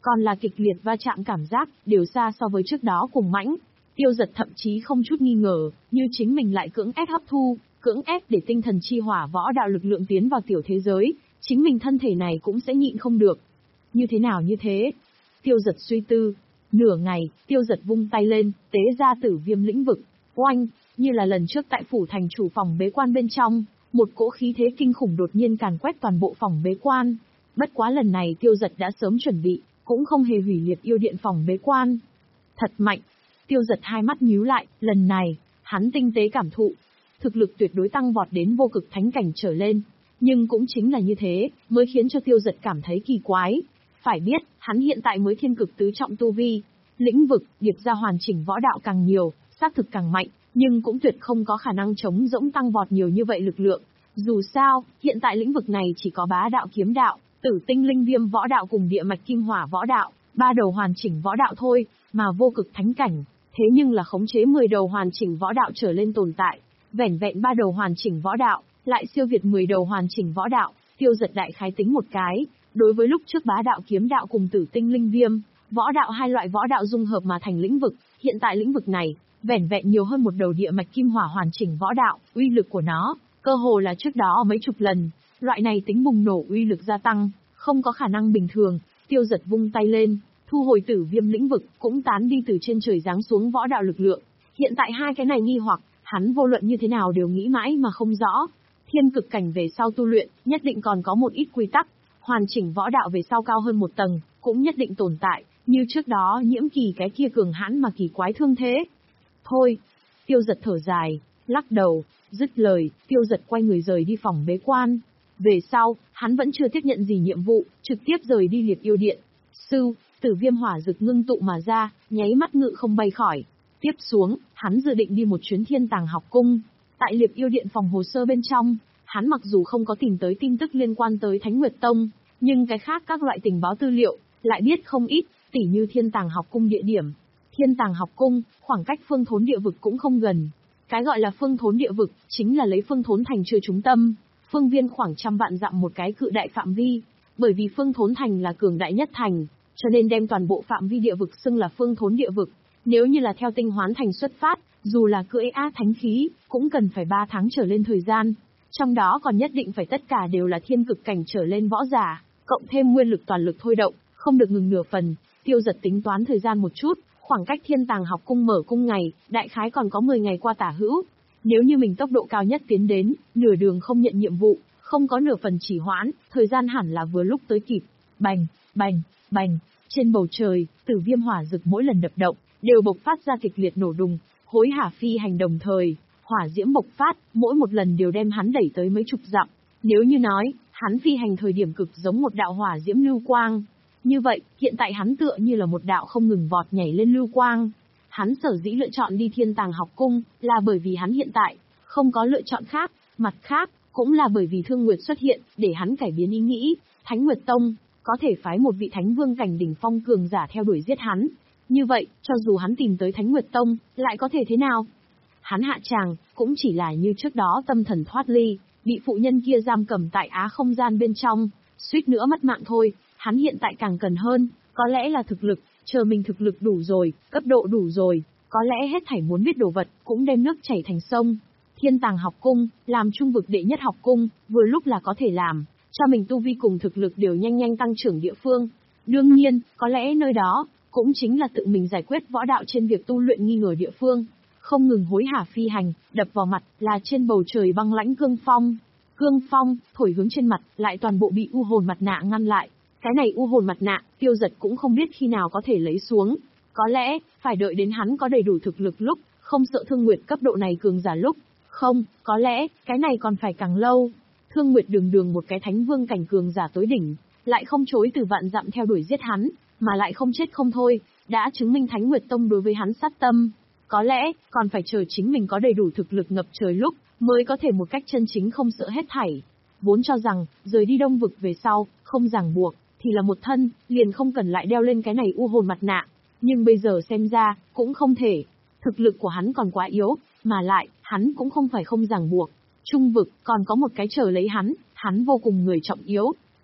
còn là kịch liệt va chạm cảm giác, đều xa so với trước đó cùng mãnh. Tiêu Dật thậm chí không chút nghi ngờ, như chính mình lại cưỡng ép hấp thu, cưỡng ép để tinh thần chi hỏa võ đạo lực lượng tiến vào tiểu thế giới, chính mình thân thể này cũng sẽ nhịn không được. Như thế nào như thế? Tiêu Dật suy tư. Nửa ngày, Tiêu Dật vung tay lên, tế ra tử viêm lĩnh vực. Oanh, như là lần trước tại phủ thành chủ phòng bế quan bên trong, một cỗ khí thế kinh khủng đột nhiên càn quét toàn bộ phòng bế quan. Bất quá lần này Tiêu Dật đã sớm chuẩn bị, cũng không hề hủy liệt yêu điện phòng bế quan. Thật mạnh. Tiêu Dật hai mắt nhíu lại, lần này, hắn tinh tế cảm thụ. Thực lực tuyệt đối tăng vọt đến vô cực thánh cảnh trở lên. Nhưng cũng chính là như thế, mới khiến cho Tiêu Dật cảm thấy kỳ quái. Phải biết, hắn hiện tại mới thiên cực tứ trọng tu vi. Lĩnh vực, điệp ra hoàn chỉnh võ đạo càng nhiều, xác thực càng mạnh, nhưng cũng tuyệt không có khả năng chống rỗng tăng vọt nhiều như vậy lực lượng. Dù sao, hiện tại lĩnh vực này chỉ có bá đạo kiếm đạo, tử tinh linh viêm võ đạo cùng địa mạch kim hỏa võ đạo, ba đầu hoàn chỉnh võ đạo thôi, mà vô cực thánh cảnh, thế nhưng là khống chế mười đầu hoàn chỉnh võ đạo trở lên tồn tại. Vẻn vẹn ba đầu hoàn chỉnh võ đạo, lại siêu việt mười đầu hoàn chỉnh võ đạo. Tiêu Dật đại khái tính một cái, đối với lúc trước bá đạo kiếm đạo cùng tử tinh linh viêm, võ đạo hai loại võ đạo dung hợp mà thành lĩnh vực, hiện tại lĩnh vực này, vẻn vẹn nhiều hơn một đầu địa mạch kim hỏa hoàn chỉnh võ đạo, uy lực của nó, cơ hồ là trước đó mấy chục lần, loại này tính bùng nổ uy lực gia tăng, không có khả năng bình thường. Tiêu Dật vung tay lên, thu hồi tử viêm lĩnh vực, cũng tán đi từ trên trời giáng xuống võ đạo lực lượng. Hiện tại hai cái này nghi hoặc, hắn vô luận như thế nào đều nghĩ mãi mà không rõ. Thiên cực cảnh về sau tu luyện, nhất định còn có một ít quy tắc, hoàn chỉnh võ đạo về sau cao hơn một tầng, cũng nhất định tồn tại, như trước đó Nhiễm Kỳ cái kia cường hãn mà kỳ quái thương thế. Thôi, Tiêu Dật thở dài, lắc đầu, dứt lời, Tiêu Dật quay người rời đi phòng bế quan. Về sau, hắn vẫn chưa tiếp nhận gì nhiệm vụ, trực tiếp rời đi Liệt Yêu Điện. Sư, tử viêm hỏa dực ngưng tụ mà ra, nháy mắt ngự không bay khỏi. Tiếp xuống, hắn dự định đi một chuyến Thiên Tàng học cung. Tại Liệt Yêu Điện phòng hồ sơ bên trong, hắn mặc dù không có tìm tới tin tức liên quan tới Thánh Nguyệt Tông, nhưng cái khác các loại tình báo tư liệu, lại biết không ít, tỉ như Thiên Tàng học cung địa điểm. Thiên Tàng học cung, khoảng cách Phương Thốn địa vực cũng không gần. Cái gọi là Phương Thốn địa vực, chính là lấy Phương Thốn thành chưa trung tâm, phương viên khoảng trăm vạn dặm một cái cự đại phạm vi. Bởi vì Phương Thốn thành là cường đại nhất thành, cho nên đem toàn bộ phạm vi địa vực xưng là Phương Thốn địa vực. Nếu như là theo Tinh Hoán thành xuất phát, dù là cưỡi á thánh khí, cũng cần phải ba tháng trở lên thời gian. Trong đó còn nhất định phải tất cả đều là thiên cực cảnh trở lên võ giả, cộng thêm nguyên lực toàn lực thôi động, không được ngừng nửa phần. Tiêu Dật tính toán thời gian một chút, khoảng cách Thiên Tàng học cung mở cung ngày, đại khái còn có mười ngày qua tả hữu. Nếu như mình tốc độ cao nhất tiến đến, nửa đường không nhận nhiệm vụ, không có nửa phần trì hoãn, thời gian hẳn là vừa lúc tới kịp. Bành, bành, bành, trên bầu trời, tử viêm hỏa dực mỗi lần đập động, đều bộc phát ra kịch liệt nổ đùng, hối hả phi hành đồng thời, hỏa diễm bộc phát, mỗi một lần đều đem hắn đẩy tới mấy chục dặm. Nếu như nói, hắn phi hành thời điểm cực giống một đạo hỏa diễm lưu quang, như vậy, hiện tại hắn tựa như là một đạo không ngừng vọt nhảy lên lưu quang. Hắn sở dĩ lựa chọn đi Thiên Tàng học cung, là bởi vì hắn hiện tại không có lựa chọn khác, mặt khác, cũng là bởi vì Thương Nguyệt xuất hiện, để hắn cải biến ý nghĩ. Thánh Nguyệt Tông có thể phái một vị thánh vương cảnh đỉnh phong cường giả theo đuổi giết hắn. Như vậy, cho dù hắn tìm tới Thánh Nguyệt Tông, lại có thể thế nào? Hắn hạ tràng, cũng chỉ là như trước đó tâm thần thoát ly, bị phụ nhân kia giam cầm tại á không gian bên trong, suýt nữa mất mạng thôi. Hắn hiện tại càng cần hơn, có lẽ là thực lực, chờ mình thực lực đủ rồi, cấp độ đủ rồi, có lẽ hết thảy muốn biết đồ vật, cũng đem nước chảy thành sông. Thiên Tàng học cung, làm trung vực đệ nhất học cung, vừa lúc là có thể làm, cho mình tu vi cùng thực lực đều nhanh nhanh tăng trưởng địa phương. Đương nhiên, có lẽ nơi đó, cũng chính là tự mình giải quyết võ đạo trên việc tu luyện nghi ngờ địa phương. Không ngừng hối hả phi hành, đập vào mặt, là trên bầu trời băng lãnh cương phong. Cương phong, thổi hướng trên mặt, lại toàn bộ bị u hồn mặt nạ ngăn lại. Cái này u hồn mặt nạ, Tiêu Dật cũng không biết khi nào có thể lấy xuống. Có lẽ, phải đợi đến hắn có đầy đủ thực lực lúc, không sợ Thương Nguyệt cấp độ này cường giả lúc. Không, có lẽ, cái này còn phải càng lâu. Thương Nguyệt đường đường một cái thánh vương cảnh cường giả tối đỉnh, lại không chối từ vạn dặm theo đuổi giết hắn, mà lại không chết không thôi, đã chứng minh Thánh Nguyệt Tông đối với hắn sát tâm. Có lẽ, còn phải chờ chính mình có đầy đủ thực lực ngập trời lúc, mới có thể một cách chân chính không sợ hết thảy. Vốn cho rằng, rời đi Đông vực về sau, không ràng buộc, thì là một thân, liền không cần lại đeo lên cái này u hồn mặt nạ. Nhưng bây giờ xem ra, cũng không thể. Thực lực của hắn còn quá yếu, mà lại, hắn cũng không phải không ràng buộc. Trung vực, còn có một cái chờ lấy hắn, hắn vô cùng người trọng yếu.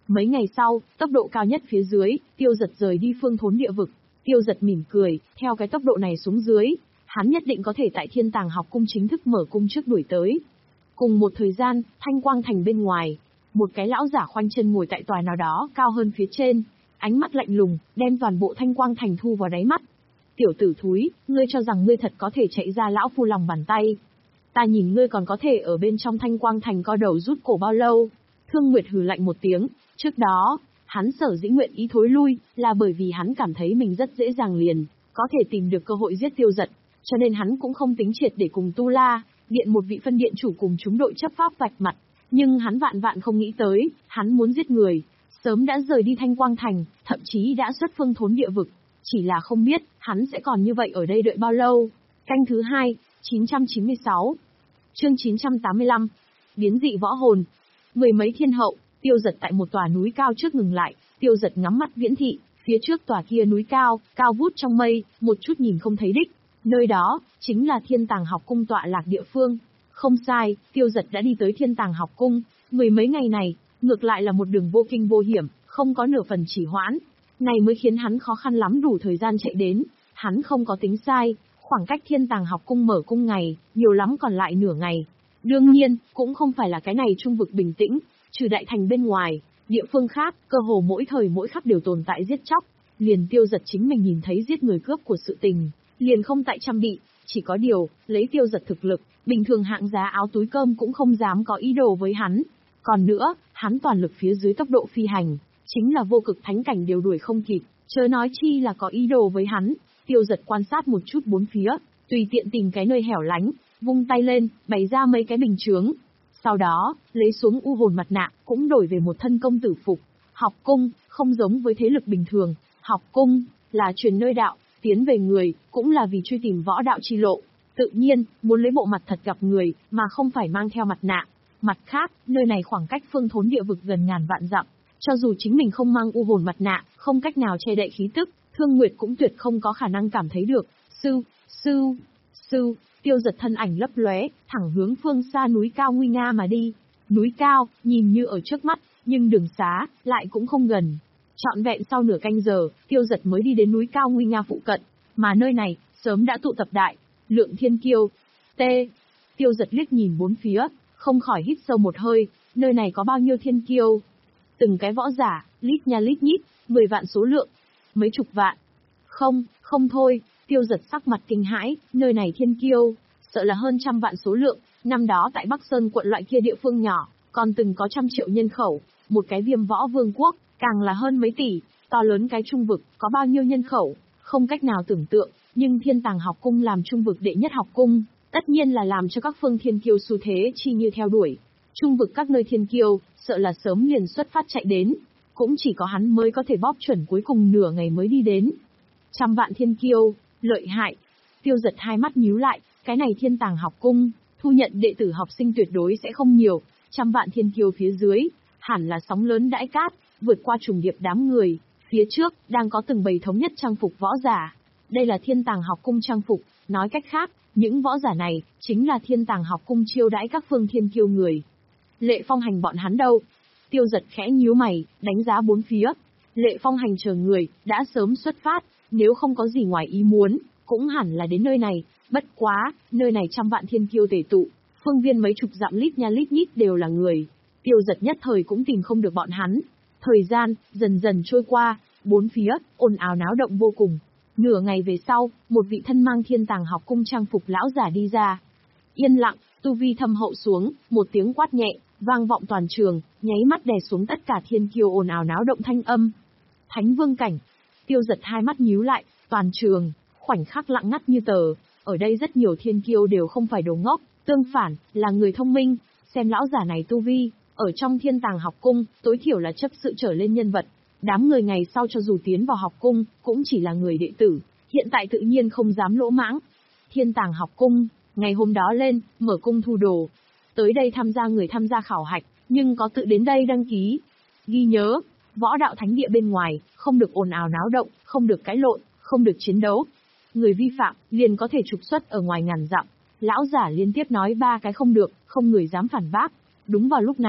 Mấy ngày sau, tốc độ cao nhất phía dưới, Tiêu Dật rời đi phương thốn địa vực. Tiêu Dật mỉm cười, theo cái tốc độ này xuống dưới, hắn nhất định có thể tại Thiên Tàng học cung chính thức mở cung trước đuổi tới. Cùng một thời gian, Thanh Quang thành bên ngoài, một cái lão giả khoanh chân ngồi tại tòa nào đó cao hơn phía trên, ánh mắt lạnh lùng, đem toàn bộ Thanh Quang thành thu vào đáy mắt. Tiểu tử thúi, ngươi cho rằng ngươi thật có thể chạy ra lão phu lòng bàn tay? Ta nhìn ngươi còn có thể ở bên trong Thanh Quang thành co đầu rút cổ bao lâu? Thương Nguyệt hừ lạnh một tiếng, trước đó, hắn sở dĩ nguyện ý thối lui, là bởi vì hắn cảm thấy mình rất dễ dàng liền, có thể tìm được cơ hội giết Tiêu Dật, cho nên hắn cũng không tính triệt để cùng Tu La Điện một vị phân điện chủ cùng chúng đội chấp pháp vạch mặt, nhưng hắn vạn vạn không nghĩ tới, hắn muốn giết người, sớm đã rời đi Thanh Quang thành, thậm chí đã xuất phương thốn địa vực, chỉ là không biết, hắn sẽ còn như vậy ở đây đợi bao lâu. Canh thứ hai, chín trăm chín mươi sáu. Chương chín trăm tám mươi lăm. Biến dị võ hồn. Mười mấy thiên hậu, Tiêu Dật tại một tòa núi cao trước ngừng lại, Tiêu Dật ngắm mắt viễn thị, phía trước tòa kia núi cao, cao vút trong mây, một chút nhìn không thấy đích. Nơi đó, chính là Thiên Tàng học cung tọa lạc địa phương. Không sai, Tiêu Dật đã đi tới Thiên Tàng học cung, mười mấy ngày này, ngược lại là một đường vô kinh vô hiểm, không có nửa phần trì hoãn. Này mới khiến hắn khó khăn lắm đủ thời gian chạy đến, hắn không có tính sai, khoảng cách Thiên Tàng học cung mở cung ngày, nhiều lắm còn lại nửa ngày. Đương nhiên, cũng không phải là cái này trung vực bình tĩnh, trừ đại thành bên ngoài, địa phương khác, cơ hồ mỗi thời mỗi khắc đều tồn tại giết chóc, liền Tiêu Dật chính mình nhìn thấy giết người cướp của sự tình, liền không tại trăm bị, chỉ có điều, lấy Tiêu Dật thực lực, bình thường hạng giá áo túi cơm cũng không dám có ý đồ với hắn. Còn nữa, hắn toàn lực phía dưới tốc độ phi hành, chính là vô cực thánh cảnh đều đuổi không kịp, chớ nói chi là có ý đồ với hắn. Tiêu Dật quan sát một chút bốn phía, tùy tiện tìm cái nơi hẻo lánh, vung tay lên, bày ra mấy cái bình chướng. Sau đó, lấy xuống u hồn mặt nạ, cũng đổi về một thân công tử phục. Học cung, không giống với thế lực bình thường, học cung, là truyền nơi đạo, tiến về người, cũng là vì truy tìm võ đạo chi lộ. Tự nhiên, muốn lấy bộ mặt thật gặp người, mà không phải mang theo mặt nạ. Mặt khác, nơi này khoảng cách phương thốn địa vực gần ngàn vạn dặm. Cho dù chính mình không mang u hồn mặt nạ, không cách nào che đậy khí tức, Thương Nguyệt cũng tuyệt không có khả năng cảm thấy được. Sư, sư, sư, Tiêu Dật thân ảnh lấp lóe, thẳng hướng phương xa núi cao nguy nga mà đi. Núi cao, nhìn như ở trước mắt, nhưng đường xá, lại cũng không gần. Trọn vẹn sau nửa canh giờ, Tiêu Dật mới đi đến núi cao nguy nga phụ cận, mà nơi này, sớm đã tụ tập đại lượng thiên kiêu. T. Tiêu Dật liếc nhìn bốn phía, không khỏi hít sâu một hơi, nơi này có bao nhiêu thiên kiêu? Từng cái võ giả, lít nha lít nhít, mười vạn số lượng, mấy chục vạn. Không, không thôi, Tiêu Dật sắc mặt kinh hãi, nơi này thiên kiêu, sợ là hơn trăm vạn số lượng, năm đó tại Bắc Sơn quận loại kia địa phương nhỏ, còn từng có trăm triệu nhân khẩu, một cái Viêm Võ Vương quốc, càng là hơn mấy tỷ, to lớn cái trung vực, có bao nhiêu nhân khẩu, không cách nào tưởng tượng, nhưng Thiên Tàng học cung làm trung vực đệ nhất học cung, tất nhiên là làm cho các phương thiên kiêu xu thế chi như theo đuổi. Trung vực các nơi thiên kiêu, sợ là sớm liền xuất phát chạy đến, cũng chỉ có hắn mới có thể bóp chuẩn cuối cùng nửa ngày mới đi đến. Trăm vạn thiên kiêu, lợi hại. Tiêu Dật hai mắt nhíu lại, cái này Thiên Tàng học cung, thu nhận đệ tử học sinh tuyệt đối sẽ không nhiều, trăm vạn thiên kiêu phía dưới, hẳn là sóng lớn đãi cát, vượt qua trùng điệp đám người, phía trước, đang có từng bầy thống nhất trang phục võ giả. Đây là Thiên Tàng học cung trang phục, nói cách khác, những võ giả này, chính là Thiên Tàng học cung chiêu đãi các phương thiên kiêu người. Lệ Phong Hành bọn hắn đâu? Tiêu Dật khẽ nhíu mày, đánh giá bốn phía. Lệ Phong Hành chờ người, đã sớm xuất phát, nếu không có gì ngoài ý muốn, cũng hẳn là đến nơi này. Bất quá, nơi này trăm vạn thiên kiêu tề tụ, phương viên mấy chục dặm lít nha lít nhít đều là người. Tiêu Dật nhất thời cũng tìm không được bọn hắn. Thời gian, dần dần trôi qua, bốn phía, ồn ào náo động vô cùng. Nửa ngày về sau, một vị thân mang Thiên Tàng học cung trang phục lão giả đi ra. Yên lặng, tu vi thâm hậu xuống, một tiếng quát nhẹ, vang vọng toàn trường, nháy mắt đè xuống tất cả thiên kiêu ồn ào náo động thanh âm. Thánh vương cảnh. Tiêu Dật hai mắt nhíu lại, toàn trường, khoảnh khắc lặng ngắt như tờ. Ở đây rất nhiều thiên kiêu đều không phải đồ ngốc, tương phản, là người thông minh. Xem lão giả này tu vi, ở trong Thiên Tàng học cung, tối thiểu là chấp sự trở lên nhân vật. Đám người ngày sau cho dù tiến vào học cung, cũng chỉ là người đệ tử, hiện tại tự nhiên không dám lỗ mãng. Thiên Tàng học cung, ngày hôm đó lên, mở cung thu đồ. Tới đây tham gia người tham gia khảo hạch, nhưng có tự đến đây đăng ký. Ghi nhớ, võ đạo thánh địa bên ngoài, không được ồn ào náo động, không được cãi lộn, không được chiến đấu. Người vi phạm, liền có thể trục xuất ở ngoài ngàn dặm. Lão giả liên tiếp nói ba cái không được, không người dám phản bác. Đúng vào lúc này,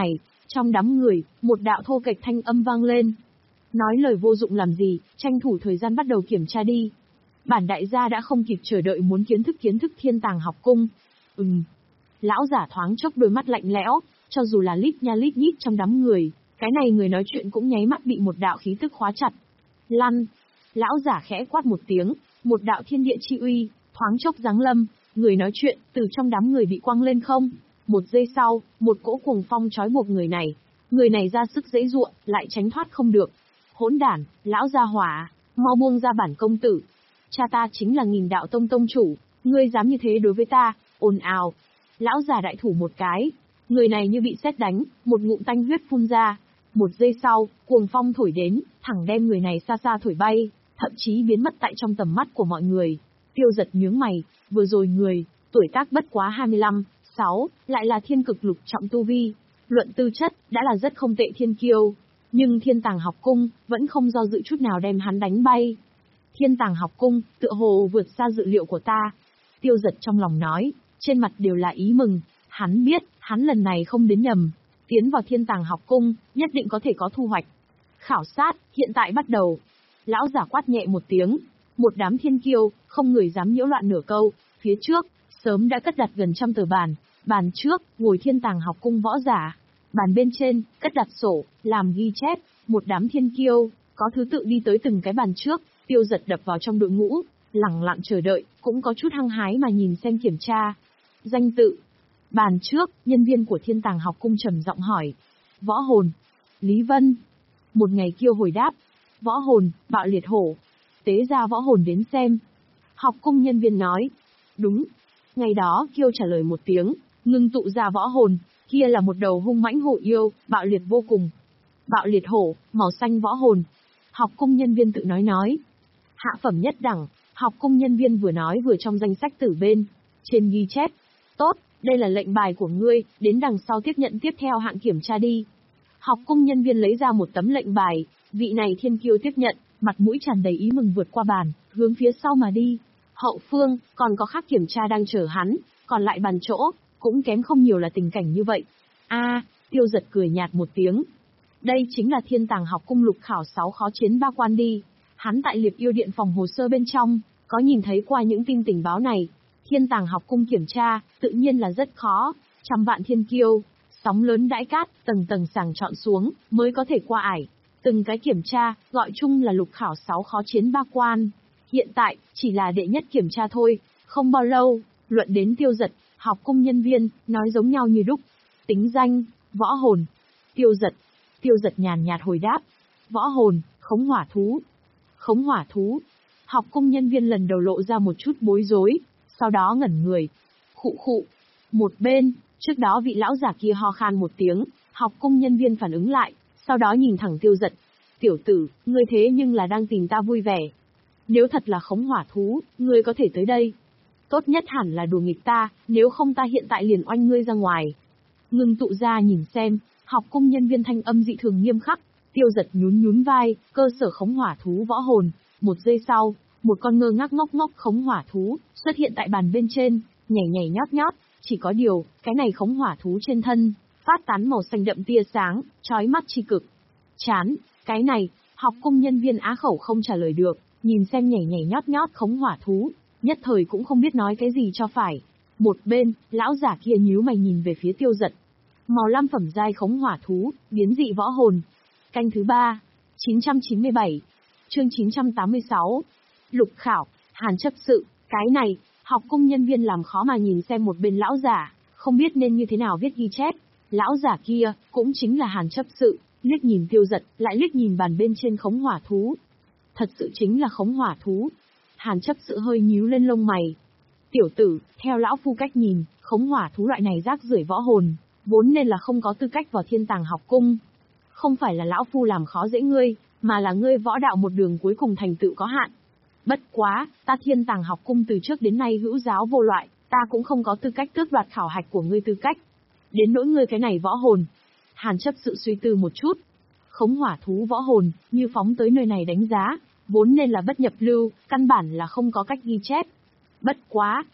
Trong đám người, một đạo thô kệch thanh âm vang lên. Nói lời vô dụng làm gì, tranh thủ thời gian bắt đầu kiểm tra đi. Bản đại gia đã không kịp chờ đợi muốn kiến thức kiến thức Thiên Tàng học cung. Ừm. Lão giả thoáng chốc đôi mắt lạnh lẽo, cho dù là lít nha lít nhít trong đám người, cái này người nói chuyện cũng nháy mắt bị một đạo khí tức khóa chặt. Lăn. Lão giả khẽ quát một tiếng, một đạo thiên địa chi uy, thoáng chốc giáng lâm, người nói chuyện, từ trong đám người bị quăng lên không. Một giây sau, một cỗ cuồng phong trói buộc người này. Người này ra sức giãy giụa, lại tránh thoát không được. Hỗn đản, lão gia hỏa, mau buông ra bản công tử. Cha ta chính là Nghìn Đạo Tông tông chủ, ngươi dám như thế đối với ta, ồn ào. Lão già đại thủ một cái, người này như bị sét đánh, một ngụm tanh huyết phun ra. Một giây sau, cuồng phong thổi đến, thẳng đem người này xa xa thổi bay, thậm chí biến mất tại trong tầm mắt của mọi người. Tiêu Giật nhướng mày, vừa rồi người, tuổi tác bất quá hai mươi lăm, sáu, lại là thiên cực lục trọng tu vi. Luận tư chất, đã là rất không tệ thiên kiêu. Nhưng Thiên Tàng học cung, vẫn không do dự chút nào đem hắn đánh bay. Thiên Tàng học cung, tựa hồ vượt xa dự liệu của ta. Tiêu Giật trong lòng nói, trên mặt đều là ý mừng. Hắn biết, hắn lần này không đến nhầm. Tiến vào Thiên Tàng học cung, nhất định có thể có thu hoạch. Khảo sát, hiện tại bắt đầu. Lão giả quát nhẹ một tiếng. Một đám thiên kiêu, không người dám nhiễu loạn nửa câu. Phía trước, sớm đã cất đặt gần trăm tờ bàn. Bàn trước, ngồi Thiên Tàng học cung võ giả. Bàn bên trên, cất đặt sổ, làm ghi chép. Một đám thiên kiêu, có thứ tự đi tới từng cái bàn trước. Tiêu Giật đập vào trong đội ngũ, lẳng lặng chờ đợi, cũng có chút hăng hái mà nhìn xem kiểm tra. Danh tự. Bàn trước, nhân viên của Thiên Tàng học cung trầm giọng hỏi. Võ hồn. Lý Vân. Một ngày kiêu hồi đáp. Võ hồn, Bạo Liệt Hổ. Tế ra võ hồn đến xem. Học cung nhân viên nói. Đúng. Ngày đó, kiêu trả lời một tiếng, ngưng tụ ra võ hồn, kia là một đầu hung mãnh hổ yêu, bạo liệt vô cùng. Bạo Liệt Hổ, màu xanh võ hồn. Học cung nhân viên tự nói nói. Hạ phẩm nhất đẳng, học cung nhân viên vừa nói vừa trong danh sách tử bên. Trên ghi chép. Tốt, đây là lệnh bài của ngươi, đến đằng sau tiếp nhận tiếp theo hạng kiểm tra đi. Học cung nhân viên lấy ra một tấm lệnh bài, vị này thiên kiêu tiếp nhận, mặt mũi tràn đầy ý mừng vượt qua bàn, hướng phía sau mà đi. Hậu phương, còn có khác kiểm tra đang chờ hắn, còn lại bàn chỗ, cũng kém không nhiều là tình cảnh như vậy. A, Tiêu Giật cười nhạt một tiếng. Đây chính là Thiên Tàng học cung lục khảo sáu khó chiến ba quan đi. Hắn tại Liệp Yêu Điện phòng hồ sơ bên trong, có nhìn thấy qua những tin tình báo này. Thiên Tàng học cung kiểm tra, tự nhiên là rất khó. Trăm vạn thiên kiêu, sóng lớn đãi cát, tầng tầng sàng chọn xuống, mới có thể qua ải. Từng cái kiểm tra, gọi chung là lục khảo sáu khó chiến ba quan. Hiện tại, chỉ là đệ nhất kiểm tra thôi, không bao lâu, luận đến Tiêu Giật, học cung nhân viên, nói giống nhau như đúc. Tính danh, võ hồn. Tiêu Giật. Tiêu Giật nhàn nhạt hồi đáp. Võ hồn, khống hỏa thú. Khống hỏa thú. Học cung nhân viên lần đầu lộ ra một chút bối rối, sau đó ngẩn người. Khụ khụ. Một bên, trước đó vị lão giả kia ho khan một tiếng, học cung nhân viên phản ứng lại, sau đó nhìn thẳng Tiêu Giật. Tiểu tử, ngươi thế nhưng là đang tìm ta vui vẻ. Nếu thật là khống hỏa thú, ngươi có thể tới đây. Tốt nhất hẳn là đùa nghịch ta, nếu không ta hiện tại liền oanh ngươi ra ngoài. Ngưng tụ ra nhìn xem, học cung nhân viên thanh âm dị thường nghiêm khắc. Tiêu Giật nhún nhún vai, cơ sở khống hỏa thú võ hồn. Một giây sau, một con ngơ ngác ngốc ngốc khống hỏa thú xuất hiện tại bàn bên trên, nhảy nhảy nhót nhót. Chỉ có điều, cái này khống hỏa thú trên thân phát tán màu xanh đậm tia sáng, chói mắt chi cực. Chán, cái này, học cung nhân viên á khẩu không trả lời được, nhìn xem nhảy nhảy nhót nhót khống hỏa thú, nhất thời cũng không biết nói cái gì cho phải. Một bên, lão giả kia nhíu mày nhìn về phía Tiêu Giật. Màu lam phẩm giai khống hỏa thú, biến dị võ hồn. Canh thứ ba, chín trăm chín mươi bảy, chương chín trăm tám mươi sáu. Lục khảo, Hàn chấp sự, cái này, học cung nhân viên làm khó mà nhìn xem một bên lão giả, không biết nên như thế nào viết ghi chép. Lão giả kia, cũng chính là Hàn chấp sự, liếc nhìn Tiêu Giật, lại liếc nhìn bàn bên trên khống hỏa thú. Thật sự chính là khống hỏa thú. Hàn chấp sự hơi nhíu lên lông mày. Tiểu tử, theo lão phu cách nhìn, khống hỏa thú loại này rác rưởi võ hồn, vốn nên là không có tư cách vào Thiên Tàng học cung. Không phải là lão phu làm khó dễ ngươi, mà là ngươi võ đạo một đường cuối cùng thành tựu có hạn. Bất quá, ta Thiên Tàng học cung từ trước đến nay hữu giáo vô loại, ta cũng không có tư cách tước đoạt khảo hạch của ngươi tư cách. Đến nỗi ngươi cái này võ hồn. Hàn chấp sự suy tư một chút. Khống hỏa thú võ hồn, như phóng tới nơi này đánh giá, vốn nên là bất nhập lưu, căn bản là không có cách ghi chép. Bất quá,